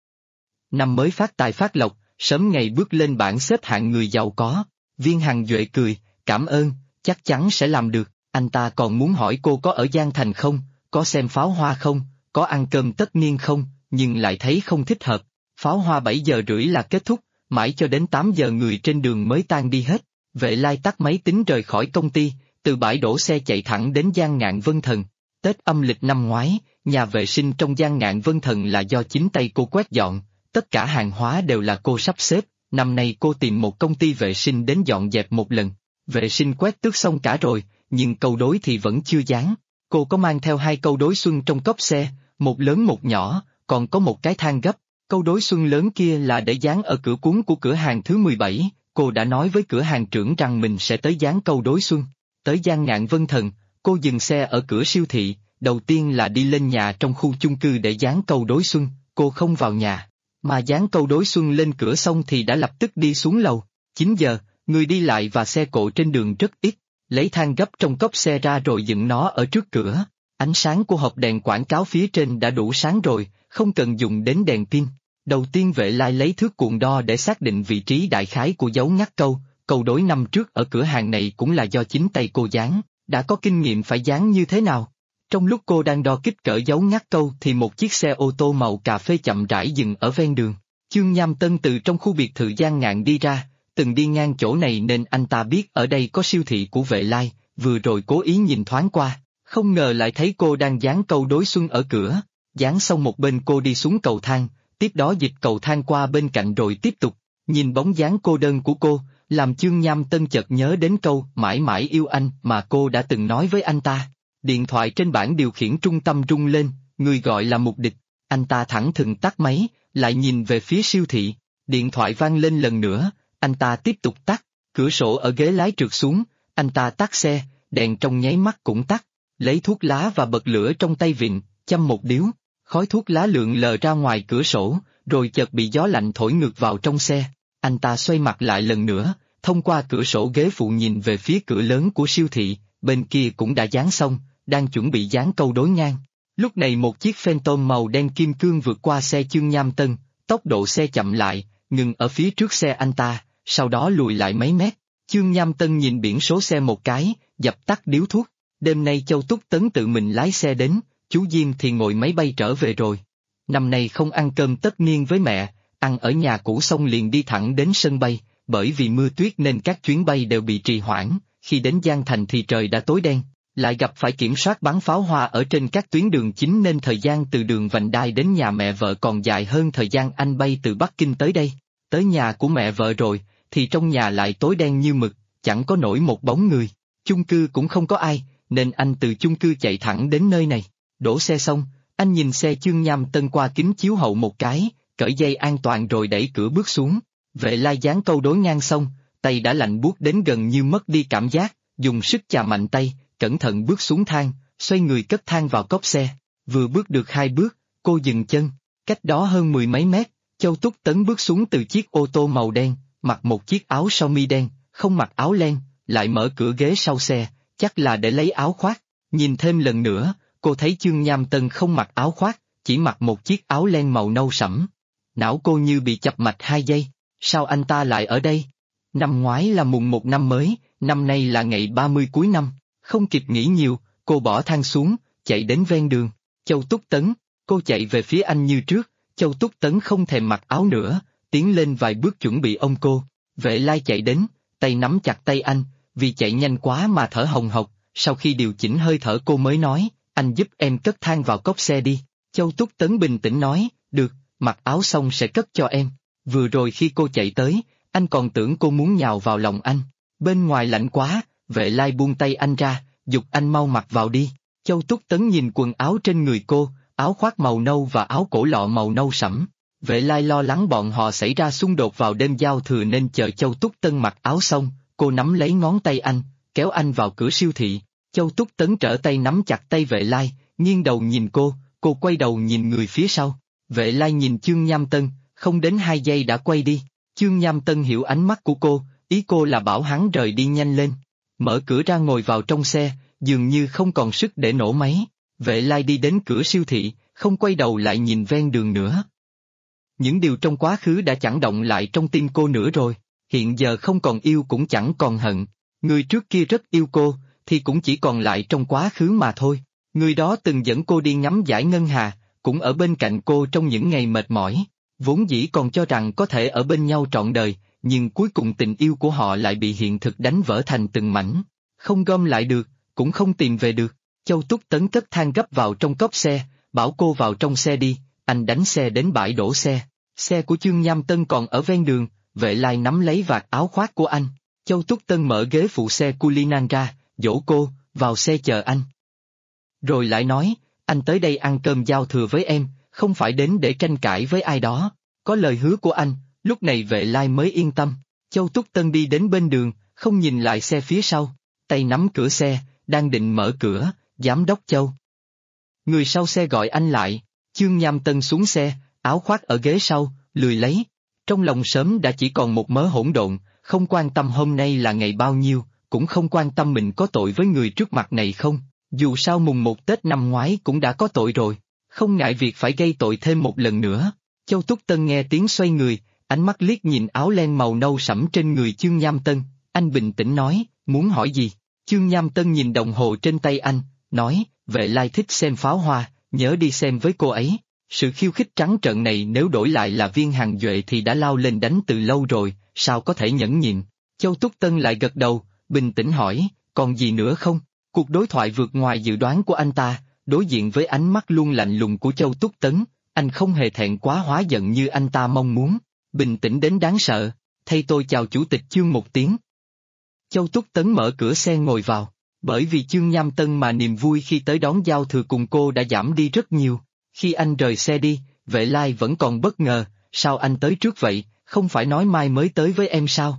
Năm mới phát tài phát lộc, sớm ngày bước lên bảng xếp hạng người giàu có. Viên Hằng Duệ cười, cảm ơn, chắc chắn sẽ làm được. Anh ta còn muốn hỏi cô có ở Giang Thành không, có xem pháo hoa không, có ăn cơm tất niên không, nhưng lại thấy không thích hợp. Pháo hoa 7 giờ rưỡi là kết thúc, mãi cho đến 8 giờ người trên đường mới tan đi hết. Vệ Lai tắt máy tính rời khỏi công ty, từ bãi đổ xe chạy thẳng đến Giang Ngạn Vân Thần. Tết âm lịch năm ngoái, nhà vệ sinh trong Giang Ngạn Vân Thần là do chính tay cô quét dọn, tất cả hàng hóa đều là cô sắp xếp. Năm nay cô tìm một công ty vệ sinh đến dọn dẹp một lần. Vệ sinh quét tước xong cả rồi, nhưng câu đối thì vẫn chưa dán. Cô có mang theo 2 câu đối xuân trong cốp xe, một lớn một nhỏ, còn có một cái thang gấp. Câu đối xuân lớn kia là để dán ở cửa cuốn của cửa hàng thứ 17, cô đã nói với cửa hàng trưởng rằng mình sẽ tới dán câu đối xuân. Tới Giang Ngạn Vân Thần, cô dừng xe ở cửa siêu thị, đầu tiên là đi lên nhà trong khu chung cư để dán câu đối xuân, cô không vào nhà, mà dán câu đối xuân lên cửa xong thì đã lập tức đi xuống lầu. 9 giờ, người đi lại và xe cộ trên đường rất ít, lấy than gấp trong cốp xe ra rồi dựng nó ở trước cửa. Ánh sáng của hộp đèn quảng cáo phía trên đã đủ sáng rồi, không cần dùng đến đèn pin. Đầu tiên Vệ Lai lấy thước cuộn đo để xác định vị trí đại khái của dấu ngắt câu, câu đối năm trước ở cửa hàng này cũng là do chính tay cô dán, đã có kinh nghiệm phải dán như thế nào. Trong lúc cô đang đo kích cỡ dấu ngắt câu thì một chiếc xe ô tô màu cà phê chậm rãi dừng ở ven đường. Chương Nham Tân từ trong khu biệt thự Giang Ngạn đi ra, từng đi ngang chỗ này nên anh ta biết ở đây có siêu thị của Vệ Lai, vừa rồi cố ý nhìn thoáng qua, không ngờ lại thấy cô đang dán câu đối xuân ở cửa. Dán xong một bên cô đi xuống cầu thang, tiếp đó dịch cầu thang qua bên cạnh rồi tiếp tục, nhìn bóng dáng cô đơn của cô, làm Chương Nham Tân chợt nhớ đến câu mãi mãi yêu anh mà cô đã từng nói với anh ta. Điện thoại trên bảng điều khiển trung tâm rung lên, người gọi là Mục Địch. Anh ta thẳng thừng tắt máy, lại nhìn về phía siêu thị. Điện thoại vang lên lần nữa, anh ta tiếp tục tắt, cửa sổ ở ghế lái trượt xuống, anh ta tắt xe, đèn trong nháy mắt cũng tắt, lấy thuốc lá và bật lửa trong tay vịn, châm một điếu, khói thuốc lá lượn lờ ra ngoài cửa sổ, rồi chợt bị gió lạnh thổi ngược vào trong xe. Anh ta xoay mặt lại lần nữa, thông qua cửa sổ ghế phụ nhìn về phía cửa lớn của siêu thị, bên kia cũng đã dán xong, đang chuẩn bị dán câu đối ngang. Lúc này một chiếc Phantom màu đen kim cương vượt qua xe Chương Nham Tân, tốc độ xe chậm lại, ngừng ở phía trước xe anh ta, sau đó lùi lại mấy mét. Chương Nham Tân nhìn biển số xe một cái, dập tắt điếu thuốc. Đêm nay Châu Túc Tấn tự mình lái xe đến, chú Diêm thì ngồi máy bay trở về rồi. Năm nay không ăn cơm tất niên với mẹ, ăn ở nhà cũ xong liền đi thẳng đến sân bay, bởi vì mưa tuyết nên các chuyến bay đều bị trì hoãn, khi đến Giang Thành thì trời đã tối đen. Lại gặp phải kiểm soát bắn pháo hoa ở trên các tuyến đường chính nên thời gian từ đường vành đai đến nhà mẹ vợ còn dài hơn thời gian anh bay từ Bắc Kinh tới đây. Tới nhà của mẹ vợ rồi, thì trong nhà lại tối đen như mực, chẳng có nổi một bóng người. Chung cư cũng không có ai, nên anh từ chung cư chạy thẳng đến nơi này. Đổ xe xong, anh nhìn xe Chương Nham Tân qua kính chiếu hậu một cái, cởi dây an toàn rồi đẩy cửa bước xuống. Vệ Lai dán câu đối ngang xong, tay đã lạnh buốt đến gần như mất đi cảm giác, dùng sức chà mạnh tay, cẩn thận bước xuống thang, xoay người cất thang vào cốp xe. Vừa bước được 2 bước, cô dừng chân, cách đó hơn 10 mấy mét, Châu Túc Tấn bước xuống từ chiếc ô tô màu đen, mặc một chiếc áo sơ mi đen, không mặc áo len, lại mở cửa ghế sau xe, chắc là để lấy áo khoác. Nhìn thêm lần nữa, cô thấy Chương Nham Tân không mặc áo khoác, chỉ mặc một chiếc áo len màu nâu sẫm. Não cô như bị chập mạch 2 giây, sao anh ta lại ở đây? Năm ngoái là mùng 1 năm mới, năm nay là ngày 30 cuối năm, không kịp nghĩ nhiều, cô bỏ thang xuống, chạy đến ven đường. Châu Túc Tấn, cô chạy về phía anh như trước, Châu Túc Tấn không thèm mặc áo nữa, tiến lên vài bước chuẩn bị ôm cô. Vệ Lai chạy đến, tay nắm chặt tay anh, vì chạy nhanh quá mà thở hồng hộc, sau khi điều chỉnh hơi thở cô mới nói, anh giúp em cất thang vào cốp xe đi. Châu Túc Tấn bình tĩnh nói, được, mặc áo xong sẽ cất cho em. Vừa rồi khi cô chạy tới, anh còn tưởng cô muốn nhào vào lòng anh. Bên ngoài lạnh quá, Vệ Lai buông tay anh ra, giục anh mau mặc vào đi. Châu Túc Tấn nhìn quần áo trên người cô, áo khoác màu nâu và áo cổ lọ màu nâu sẫm. Vệ Lai lo lắng bọn họ xảy ra xung đột vào đêm giao thừa nên chờ Châu Túc Tấn mặc áo xong, cô nắm lấy ngón tay anh, kéo anh vào cửa siêu thị. Châu Túc Tấn trở tay nắm chặt tay Vệ Lai, nghiêng đầu nhìn cô quay đầu nhìn người phía sau. Vệ Lai nhìn Chương Nham Tân, không đến 2 giây đã quay đi. Chương Nham Tân hiểu ánh mắt của cô, ý cô là bảo hắn rời đi nhanh lên. Mở cửa ra ngồi vào trong xe, dường như không còn sức để nổ máy. Vệ Lai đi đến cửa siêu thị, không quay đầu lại nhìn ven đường nữa. Những điều trong quá khứ đã chẳng động lại trong tim cô nữa rồi, hiện giờ không còn yêu cũng chẳng còn hận. Người trước kia rất yêu cô, thì cũng chỉ còn lại trong quá khứ mà thôi. Người đó từng dẫn cô đi ngắm dải ngân hà, cũng ở bên cạnh cô trong những ngày mệt mỏi. Vốn dĩ còn cho rằng có thể ở bên nhau trọn đời, nhưng cuối cùng tình yêu của họ lại bị hiện thực đánh vỡ thành từng mảnh. Không gom lại được, cũng không tìm về được. Châu Túc Tấn cất thang gấp vào trong cốp xe, bảo cô vào trong xe đi, anh đánh xe đến bãi đổ xe. Xe của Chương Nham Tân còn ở ven đường, Vệ Lai nắm lấy vạt áo khoác của anh. Châu Túc Tấn mở ghế phụ xe Cullinan ra, dỗ cô, vào xe chờ anh. Rồi lại nói, anh tới đây ăn cơm giao thừa với em, không phải đến để tranh cãi với ai đó. Có lời hứa của anh, lúc này Vệ Lai mới yên tâm. Châu Túc Tấn đi đến bên đường, không nhìn lại xe phía sau, tay nắm cửa xe, đang định mở cửa, giám đốc Châu. Người sau xe gọi anh lại, Chương Nham Tân xuống xe, áo khoác ở ghế sau, lười lấy. Trong lòng sớm đã chỉ còn một mớ hỗn độn, không quan tâm hôm nay là ngày bao nhiêu, cũng không quan tâm mình có tội với người trước mặt này không. Dù sao mùng 1 Tết năm ngoái cũng đã có tội rồi, không ngại việc phải gây tội thêm một lần nữa. Châu Túc Tân nghe tiếng xoay người, ánh mắt liếc nhìn áo len màu nâu sẫm trên người Chương Nham Tân, anh bình tĩnh nói, muốn hỏi gì? Chương Nham Tân nhìn đồng hồ trên tay anh, nói, Vệ Lai thích xem pháo hoa, nhớ đi xem với cô ấy. Sự khiêu khích trắng trợn này nếu đổi lại là Viên Hằng Duệ thì đã lao lên đánh từ lâu rồi, sao có thể nhẫn nhịn? Châu Túc Tân lại gật đầu, bình tĩnh hỏi, còn gì nữa không? Cuộc đối thoại vượt ngoài dự đoán của anh ta, đối diện với ánh mắt luôn lạnh lùng của Châu Túc Tấn, anh không hề thẹn quá hóa giận như anh ta mong muốn, bình tĩnh đến đáng sợ, thay tôi chào chủ tịch Chương một tiếng. Châu Túc Tấn mở cửa xe ngồi vào, bởi vì Chương Nham Tân mà niềm vui khi tới đón giao thừa cùng cô đã giảm đi rất nhiều. Khi anh rời xe đi, Vệ Lai vẫn còn bất ngờ, sao anh tới trước vậy, không phải nói mai mới tới với em sao?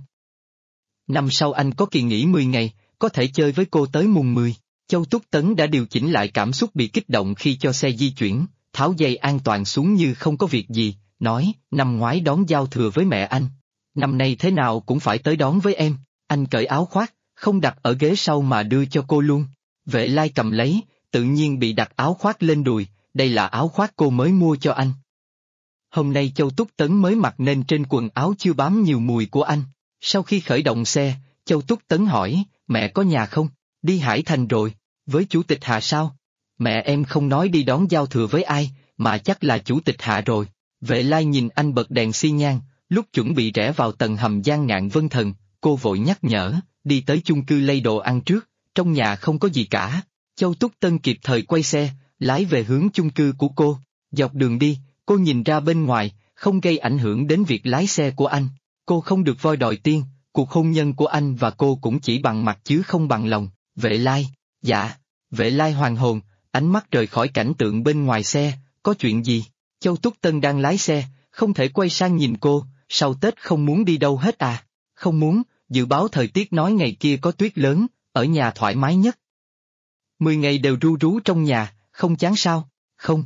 Năm sau anh có kỳ nghỉ 10 ngày, có thể chơi với cô tới mùng 10. Châu Túc Tấn đã điều chỉnh lại cảm xúc bị kích động khi cho xe di chuyển, tháo dây an toàn xuống như không có việc gì, nói, năm ngoái đón giao thừa với mẹ anh. Năm nay thế nào cũng phải tới đón với em. Anh cởi áo khoác, không đặt ở ghế sau mà đưa cho cô luôn. Vệ Lai cầm lấy, tự nhiên bị đặt áo khoác lên đùi, đây là áo khoác cô mới mua cho anh. Hôm nay Châu Túc Tấn mới mặc nên trên quần áo chưa bám nhiều mùi của anh. Sau khi khởi động xe, Châu Túc Tấn hỏi, mẹ có nhà không? Đi Hải Thành rồi, với chủ tịch Hà sao? Mẹ em không nói đi đón giao thừa với ai, mà chắc là chủ tịch Hạ rồi. Vệ Lai nhìn anh bật đèn xi nhan, lúc chuẩn bị rẽ vào tầng hầm Giang Ngạn Vân Thần, cô vội nhắc nhở, đi tới chung cư lấy đồ ăn trước, trong nhà không có gì cả. Châu Túc Tân kịp thời quay xe, lái về hướng chung cư của cô. Dọc đường đi, cô nhìn ra bên ngoài, không gây ảnh hưởng đến việc lái xe của anh. Cô không được voi đòi tiên, cuộc hôn nhân của anh và cô cũng chỉ bằng mặt chứ không bằng lòng. Vệ Lai, dạ. Vệ Lai hoàn hồn, ánh mắt rời khỏi cảnh tượng bên ngoài xe, có chuyện gì? Châu Túc Tân đang lái xe, không thể quay sang nhìn cô, sau Tết không muốn đi đâu hết à? Không muốn, dự báo thời tiết nói ngày kia có tuyết lớn, ở nhà thoải mái nhất. 10 ngày đều ru rú trong nhà, không chán sao? Không.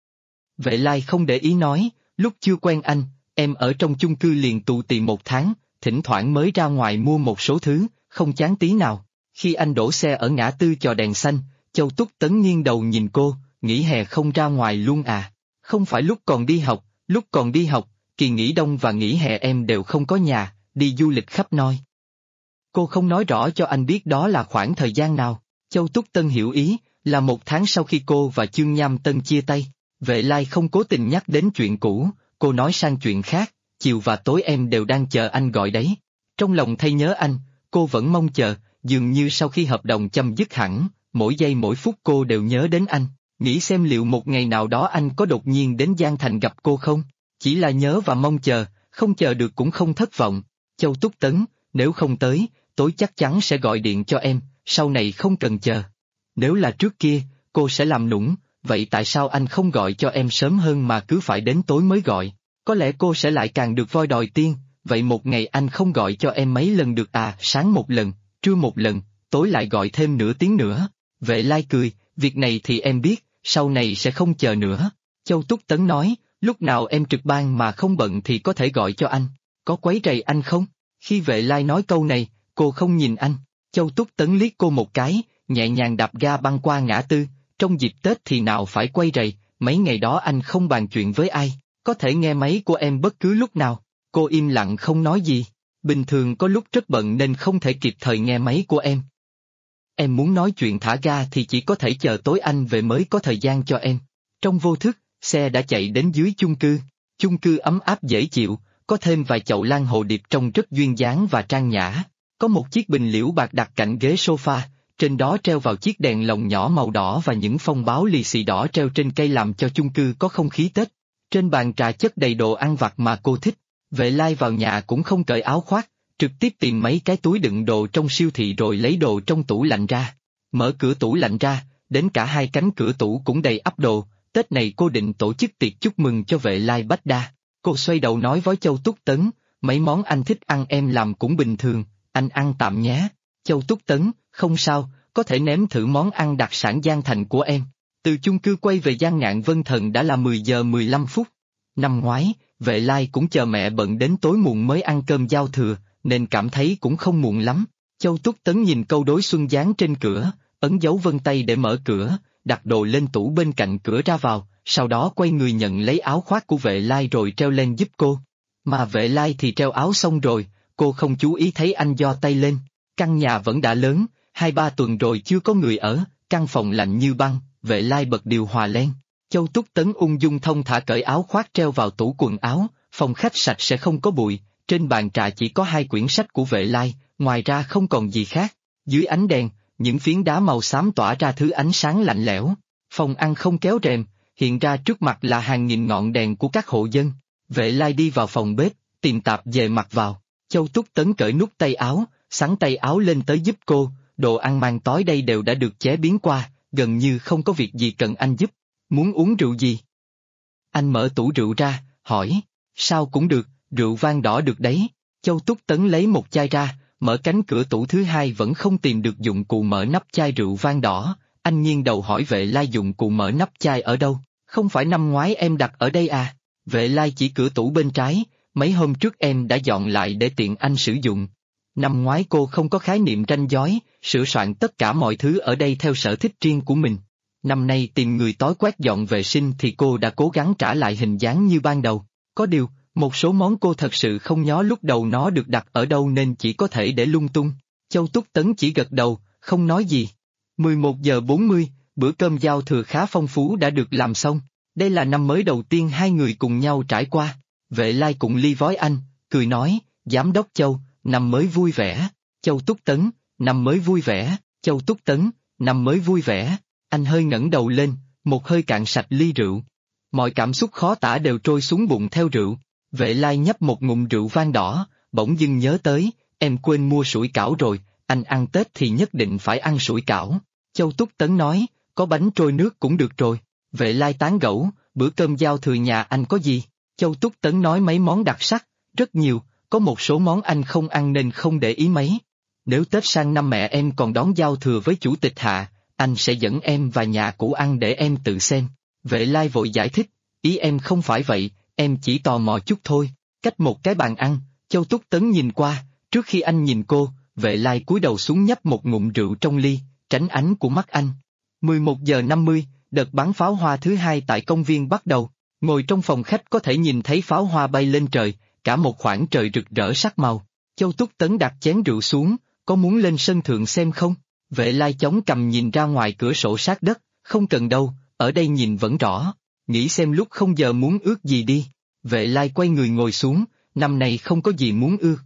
Vệ Lai không để ý nói, lúc chưa quen anh, em ở trong chung cư liền tù tì 1 tháng, thỉnh thoảng mới ra ngoài mua một số thứ, không chán tí nào. Khi anh đổ xe ở ngã tư chò đèn xanh, Châu Túc Tấn nghiêng đầu nhìn cô, nghỉ hè không ra ngoài luôn à? Không phải lúc còn đi học, kỳ nghỉ đông và nghỉ hè em đều không có nhà, đi du lịch khắp nơi. Cô không nói rõ cho anh biết đó là khoảng thời gian nào. Châu Túc Tân hiểu ý, là 1 tháng sau khi cô và Chương Nham Tân chia tay. Vệ Lai không cố tình nhắc đến chuyện cũ, cô nói sang chuyện khác, chiều và tối em đều đang chờ anh gọi đấy. Trong lòng thay nhớ anh, cô vẫn mong chờ, dường như sau khi hợp đồng chấm dứt hẳn, mỗi giây mỗi phút cô đều nhớ đến anh, nghĩ xem liệu một ngày nào đó anh có đột nhiên đến Giang Thành gặp cô không? Chỉ là nhớ và mong chờ, không chờ được cũng không thất vọng. Châu Túc Tấn, nếu không tới, tối chắc chắn sẽ gọi điện cho em, sau này không cần chờ. Nếu là trước kia, cô sẽ làm nũng, vậy tại sao anh không gọi cho em sớm hơn mà cứ phải đến tối mới gọi? Có lẽ cô sẽ lại càng được voi đòi tiên, vậy một ngày anh không gọi cho em mấy lần được à? Sáng một lần, trưa một lần, tối lại gọi thêm nửa tiếng nữa. Vệ Lai cười, việc này thì em biết, sau này sẽ không chờ nữa. Châu Túc Tấn nói, lúc nào em trực ban mà không bận thì có thể gọi cho anh, có quấy rầy anh không? Khi Vệ Lai nói câu này, cô không nhìn anh, Châu Túc Tấn liếc cô một cái, nhẹ nhàng đạp ga băng qua ngã tư, trong dịp Tết thì nào phải quay rầy, mấy ngày đó anh không bàn chuyện với ai, có thể nghe máy của em bất cứ lúc nào. Cô im lặng không nói gì, bình thường có lúc rất bận nên không thể kịp thời nghe máy của em. Em muốn nói chuyện thả ga thì chỉ có thể chờ tối anh về mới có thời gian cho em. Trong vô thức, xe đã chạy đến dưới chung cư ấm áp dễ chịu, có thêm vài chậu lan hồ điệp trông rất duyên dáng và trang nhã. Có một chiếc bình liễu bạc đặt cạnh ghế sofa, trên đó treo vào chiếc đèn lồng nhỏ màu đỏ và những phong báo lì xì đỏ treo trên cây làm cho chung cư có không khí Tết. Trên bàn trà chất đầy đồ ăn vặt mà cô thích. Vệ Lai vào nhà cũng không cởi áo khoác, trực tiếp tìm mấy cái túi đựng đồ trong siêu thị rồi lấy đồ trong tủ lạnh ra. Mở cửa tủ lạnh ra, đến cả hai cánh cửa tủ cũng đầy ắp đồ. Tết này cô định tổ chức tiệc chúc mừng cho Vệ Lai Bách Đa. Cô xoay đầu nói với Châu Túc Tấn, mấy món anh thích ăn em làm cũng bình thường, anh ăn tạm nhé. Châu Túc Tấn, không sao, có thể nếm thử món ăn đặc sản Giang Thành của em. Từ chung cư quay về Giang Ngạn Vân Thần đã là 10 giờ 15 phút. Năm ngoái, Vệ Lai cũng chờ mẹ bận đến tối muộn mới ăn cơm giao thừa, nên cảm thấy cũng không muộn lắm. Châu Túc Tấn nhìn câu đối xuân dán trên cửa, ấn dấu vân tay để mở cửa, đặt đồ lên tủ bên cạnh cửa ra vào, sau đó quay người nhận lấy áo khoác của Vệ Lai rồi treo lên giúp cô. Mà Vệ Lai thì treo áo xong rồi, cô không chú ý thấy anh giơ tay lên. Căn nhà vẫn đã lớn, 2-3 tuần rồi chưa có người ở, căn phòng lạnh như băng, Vệ Lai bật điều hòa lên. Châu Túc Tấn ung dung thông thả cởi áo khoác treo vào tủ quần áo, phòng khách sạch sẽ không có bụi, trên bàn trà chỉ có 2 quyển sách của Vệ Lai, ngoài ra không còn gì khác. Dưới ánh đèn, những phiến đá màu xám tỏa ra thứ ánh sáng lạnh lẽo. Phòng ăn không kéo rèm, hiện ra trước mặt là hàng nghìn ngọn đèn của các hộ dân. Vệ Lai đi vào phòng bếp, tìm tạp dề mặc vào. Châu Túc Tấn cởi nút tay áo, xắn tay áo lên tới giúp cô, đồ ăn mang tối đây đều đã được chế biến qua, gần như không có việc gì cần anh giúp. Muốn uống rượu gì? Anh mở tủ rượu ra, hỏi. Sao cũng được, rượu vang đỏ được đấy. Châu Túc Tấn lấy một chai ra, mở cánh cửa tủ thứ hai vẫn không tìm được dụng cụ mở nắp chai rượu vang đỏ. Anh nghiêng đầu hỏi Vệ Lai dụng cụ mở nắp chai ở đâu, không phải năm ngoái em đặt ở đây à? Vệ Lai chỉ cửa tủ bên trái, mấy hôm trước em đã dọn lại để tiện anh sử dụng. Năm ngoái cô không có khái niệm ranh giới, sửa soạn tất cả mọi thứ ở đây theo sở thích riêng của mình. Năm nay tìm người tối quét dọn vệ sinh thì cô đã cố gắng trả lại hình dáng như ban đầu. Có điều, một số món cô thật sự không nhớ lúc đầu nó được đặt ở đâu nên chỉ có thể để lung tung. Châu Túc Tấn chỉ gật đầu, không nói gì. 11 giờ 40, bữa cơm giao thừa khá phong phú đã được làm xong. Đây là năm mới đầu tiên hai người cùng nhau trải qua. Vệ Lai cũng ly vói anh, cười nói, Giám đốc Châu, năm mới vui vẻ. Châu Túc Tấn, năm mới vui vẻ. Châu Túc Tấn, năm mới vui vẻ. Anh hơi ngẩng đầu lên, một hơi cạn sạch ly rượu. Mọi cảm xúc khó tả đều trôi xuống bụng theo rượu. Vệ Lai nhấp một ngụm rượu vang đỏ, bỗng dưng nhớ tới, em quên mua sủi cảo rồi, anh ăn Tết thì nhất định phải ăn sủi cảo. Châu Túc Tấn nói, có bánh trôi nước cũng được rồi. Vệ Lai tán gẫu, bữa cơm giao thừa nhà anh có gì? Châu Túc Tấn nói mấy món đặc sắc, rất nhiều, có một số món anh không ăn nên không để ý mấy. Nếu Tết sang năm mẹ em còn đón giao thừa với chủ tịch Hạ, anh sẽ dẫn em và nhà cũ ăn để em tự xem. Vệ Lai vội giải thích, ý em không phải vậy, em chỉ tò mò chút thôi. Cách một cái bàn ăn, Châu Túc Tấn nhìn qua, trước khi anh nhìn cô, Vệ Lai cúi đầu xuống nhấp một ngụm rượu trong ly, tránh ánh của mắt anh. 11 giờ 50, đợt bắn pháo hoa thứ hai tại công viên bắt đầu. Ngồi trong phòng khách có thể nhìn thấy pháo hoa bay lên trời, cả một khoảng trời rực rỡ sắc màu. Châu Túc Tấn đặt chén rượu xuống, có muốn lên sân thượng xem không? Vệ Lai chống cằm nhìn ra ngoài cửa sổ sát đất, không cần đâu, ở đây nhìn vẫn rõ. Nghĩ xem lúc không giờ muốn ước gì đi. Vệ Lai quay người ngồi xuống, năm nay không có gì muốn ước.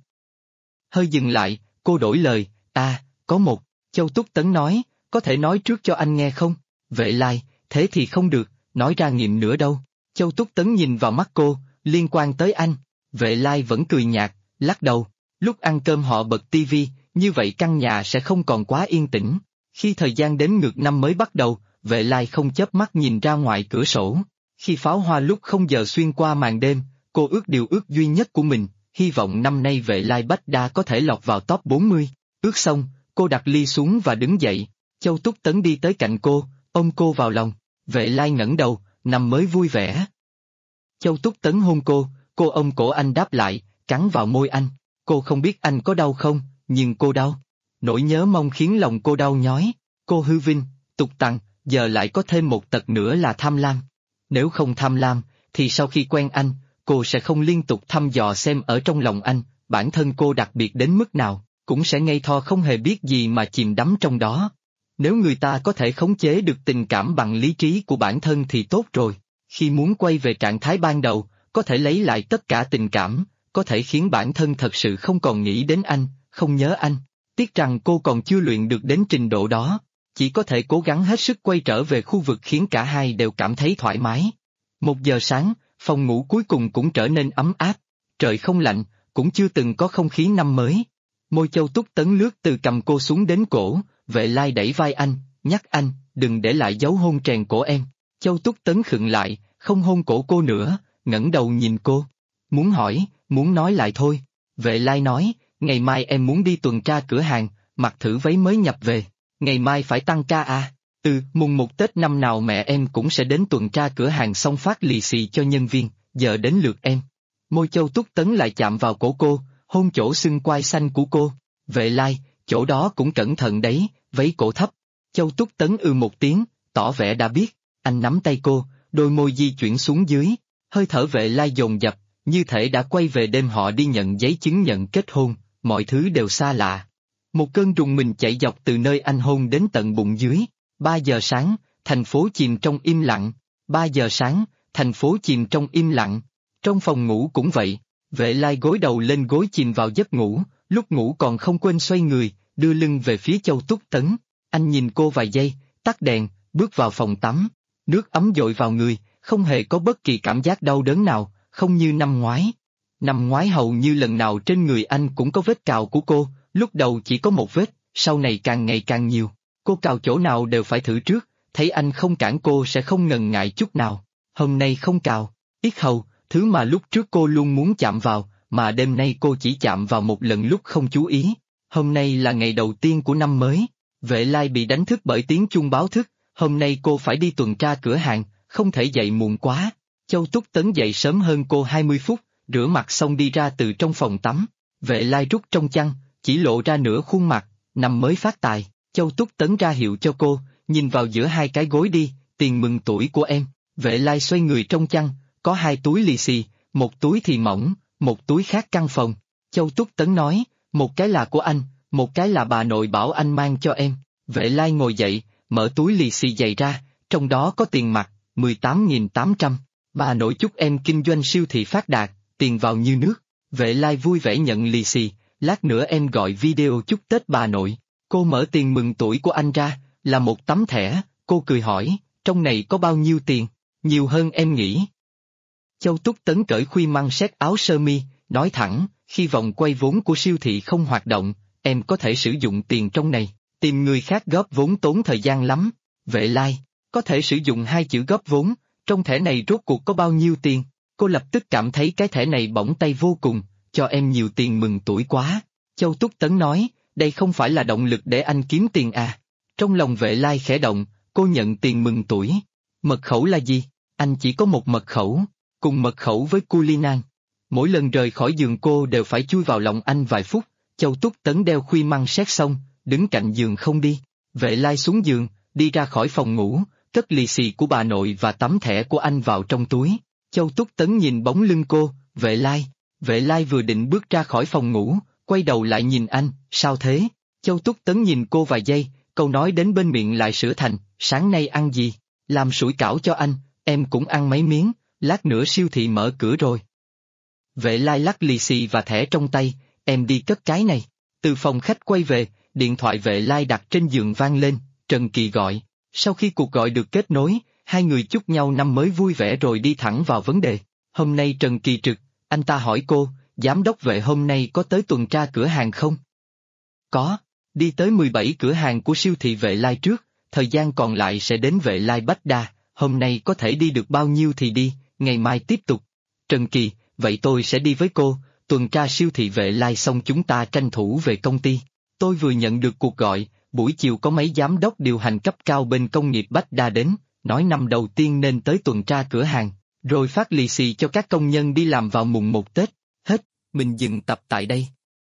Hơi dừng lại, cô đổi lời, có một. Châu Túc Tấn nói, có thể nói trước cho anh nghe không? Vệ Lai, thế thì không được, nói ra nghiệm nữa đâu. Châu Túc Tấn nhìn vào mắt cô, liên quan tới anh. Vệ Lai vẫn cười nhạt, lắc đầu. Lúc ăn cơm họ bật tivi, như vậy căn nhà sẽ không còn quá yên tĩnh. Khi thời gian đếm ngược năm mới bắt đầu, Vệ Lai không chớp mắt nhìn ra ngoài cửa sổ. Khi pháo hoa lúc không giờ xuyên qua màn đêm, cô ước điều ước duy nhất của mình, hy vọng năm nay Vệ Lai Bách Đa có thể lọt vào top 40. Ước xong, cô đặt ly xuống và đứng dậy. Châu Túc Tấn đi tới cạnh cô, ôm cô vào lòng. Vệ Lai ngẩng đầu, năm mới vui vẻ. Châu Túc Tấn hôn cô ôm cổ anh đáp lại, cắn vào môi anh. Cô không biết anh có đau không, nhưng cô đau. Nỗi nhớ mong khiến lòng cô đau nhói. Cô hư vinh, tục tằng, giờ lại có thêm một tật nữa là tham lam. Nếu không tham lam, thì sau khi quen anh, cô sẽ không liên tục thăm dò xem ở trong lòng anh, bản thân cô đặc biệt đến mức nào, cũng sẽ ngây thơ không hề biết gì mà chìm đắm trong đó. Nếu người ta có thể khống chế được tình cảm bằng lý trí của bản thân thì tốt rồi. Khi muốn quay về trạng thái ban đầu, có thể lấy lại tất cả tình cảm, có thể khiến bản thân thật sự không còn nghĩ đến anh, không nhớ anh. Tiếc rằng cô còn chưa luyện được đến trình độ đó, chỉ có thể cố gắng hết sức quay trở về khu vực khiến cả hai đều cảm thấy thoải mái. 1 giờ sáng, phòng ngủ cuối cùng cũng trở nên ấm áp, trời không lạnh, cũng chưa từng có không khí năm mới. Môi Châu Túc Tấn lướt từ cầm cô xuống đến cổ, Vệ Lai đẩy vai anh, nhắc anh, đừng để lại dấu hôn trèn cổ em. Châu Túc Tấn khựng lại, không hôn cổ cô nữa, ngẩng đầu nhìn cô. Muốn hỏi, muốn nói lại thôi. Vệ Lai nói, ngày mai em muốn đi tuần tra cửa hàng, mặc thử váy mới nhập về. Ngày mai phải tăng ca à? Mùng 1 Tết năm nào mẹ em cũng sẽ đến tuần tra cửa hàng xong phát lì xì cho nhân viên, giờ đến lượt em. Môi Châu Túc Tấn lại chạm vào cổ cô, hôn chỗ xương quai xanh của cô. Vệ Lai, chỗ đó cũng cẩn thận đấy, váy cổ thấp. Châu Túc Tấn một tiếng, tỏ vẻ đã biết. Anh nắm tay cô, đôi môi di chuyển xuống dưới, hơi thở Vệ Lai dồn dập, như thể đã quay về đêm họ đi nhận giấy chứng nhận kết hôn, mọi thứ đều xa lạ. Một cơn rùng mình chạy dọc từ nơi anh hôn đến tận bụng dưới. 3 giờ sáng, thành phố chìm trong im lặng. 3 giờ sáng, thành phố chìm trong im lặng. Trong phòng ngủ cũng vậy, Vệ Lai gối đầu lên gối chìm vào giấc ngủ, lúc ngủ còn không quên xoay người, đưa lưng về phía Châu Túc Tấn. Anh nhìn cô vài giây, tắt đèn, bước vào phòng tắm. Nước ấm dội vào người, không hề có bất kỳ cảm giác đau đớn nào, không như năm ngoái. Năm ngoái hầu như lần nào trên người anh cũng có vết cào của cô, lúc đầu chỉ có một vết, sau này càng ngày càng nhiều. Cô cào chỗ nào đều phải thử trước, thấy anh không cản cô sẽ không ngần ngại chút nào. Hôm nay không cào, yết hầu, thứ mà lúc trước cô luôn muốn chạm vào, mà đêm nay cô chỉ chạm vào một lần lúc không chú ý. Hôm nay là ngày đầu tiên của năm mới. Vệ Lai bị đánh thức bởi tiếng chuông báo thức, hôm nay cô phải đi tuần tra cửa hàng, không thể dậy muộn quá. Châu Túc Tấn dậy sớm hơn cô 20 phút, rửa mặt xong đi ra từ trong phòng tắm. Vệ Lai rút trong chăn, chỉ lộ ra nửa khuôn mặt, năm mới phát tài. Châu Túc Tấn ra hiệu cho cô, nhìn vào giữa hai cái gối đi, tiền mừng tuổi của em. Vệ Lai xoay người trong chăn, có 2 túi lì xì, một túi thì mỏng, một túi khác căn phòng. Châu Túc Tấn nói, một cái là của anh, một cái là bà nội bảo anh mang cho em. Vệ Lai ngồi dậy, mở túi lì xì dày ra, trong đó có tiền mặt, 18.800. Bà nội chúc em kinh doanh siêu thị phát đạt, tiền vào như nước. Vệ Lai vui vẻ nhận lì xì, lát nữa em gọi video chúc Tết bà nội. Cô mở tiền mừng tuổi của anh ra, là một tấm thẻ, Cô cười hỏi, trong này có bao nhiêu tiền? Nhiều hơn em nghĩ. Châu Túc Tấn cởi khuy măng xét áo sơ mi, nói thẳng, khi vòng quay vốn của siêu thị không hoạt động, em có thể sử dụng tiền trong này, tìm người khác góp vốn tốn thời gian lắm. Vệ Lai, có thể sử dụng hai chữ góp vốn, trong thẻ này rốt cuộc có bao nhiêu tiền? Cô lập tức cảm thấy cái thẻ này bỏng tay vô cùng, cho em nhiều tiền mừng tuổi quá. Châu Túc Tấn nói, đây không phải là động lực để anh kiếm tiền à? Trong lòng Vệ Lai khẽ động, cô nhận tiền mừng tuổi. Mật khẩu là gì? Anh chỉ có một mật khẩu, cùng mật khẩu với Culinan. Mỗi lần rời khỏi giường cô đều phải chui vào lòng anh vài phút. Châu Túc Tấn đeo khuy măng xét xong, đứng cạnh giường không đi. Vệ Lai xuống giường, đi ra khỏi phòng ngủ, cất lì xì của bà nội và tấm thẻ của anh vào trong túi. Châu Túc Tấn nhìn bóng lưng cô, Vệ Lai. Vệ Lai vừa định bước ra khỏi phòng ngủ, quay đầu lại nhìn anh, sao thế? Châu Túc Tấn nhìn cô vài giây, câu nói đến bên miệng lại sửa thành, sáng nay ăn gì? Làm sủi cảo cho anh, em cũng ăn mấy miếng, lát nữa siêu thị mở cửa rồi. Vệ Lai lắc lì xì và thẻ trong tay, em đi cất cái này. Từ phòng khách quay về, điện thoại Vệ Lai đặt trên giường vang lên, Trần Kỳ gọi. Sau khi cuộc gọi được kết nối, hai người chúc nhau năm mới vui vẻ rồi đi thẳng vào vấn đề. Hôm nay Trần Kỳ trực, anh ta hỏi cô, giám đốc Vệ hôm nay có tới tuần tra cửa hàng không? Có, đi tới 17 cửa hàng của siêu thị Vệ Lai trước, thời gian còn lại sẽ đến Vệ Lai Bách Đa, hôm nay có thể đi được bao nhiêu thì đi, ngày mai tiếp tục. Trần Kỳ, vậy tôi sẽ đi với cô, tuần tra siêu thị Vệ Lai xong chúng ta tranh thủ về công ty. Tôi vừa nhận được cuộc gọi, buổi chiều có mấy giám đốc điều hành cấp cao bên công nghiệp Bách Đa đến, nói năm đầu tiên nên tới tuần tra cửa hàng, rồi phát lì xì cho các công nhân đi làm vào mùng 1 Tết. Hết, mình dừng tập tại đây.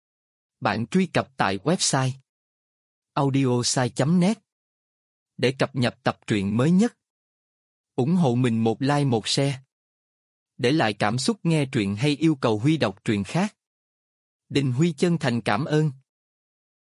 Bạn truy cập tại website audiosai.net để cập nhật tập truyện mới nhất. Ủng hộ mình một like một share. Để lại cảm xúc nghe truyện hay yêu cầu Huy đọc truyện khác. Đình Huy chân thành cảm ơn.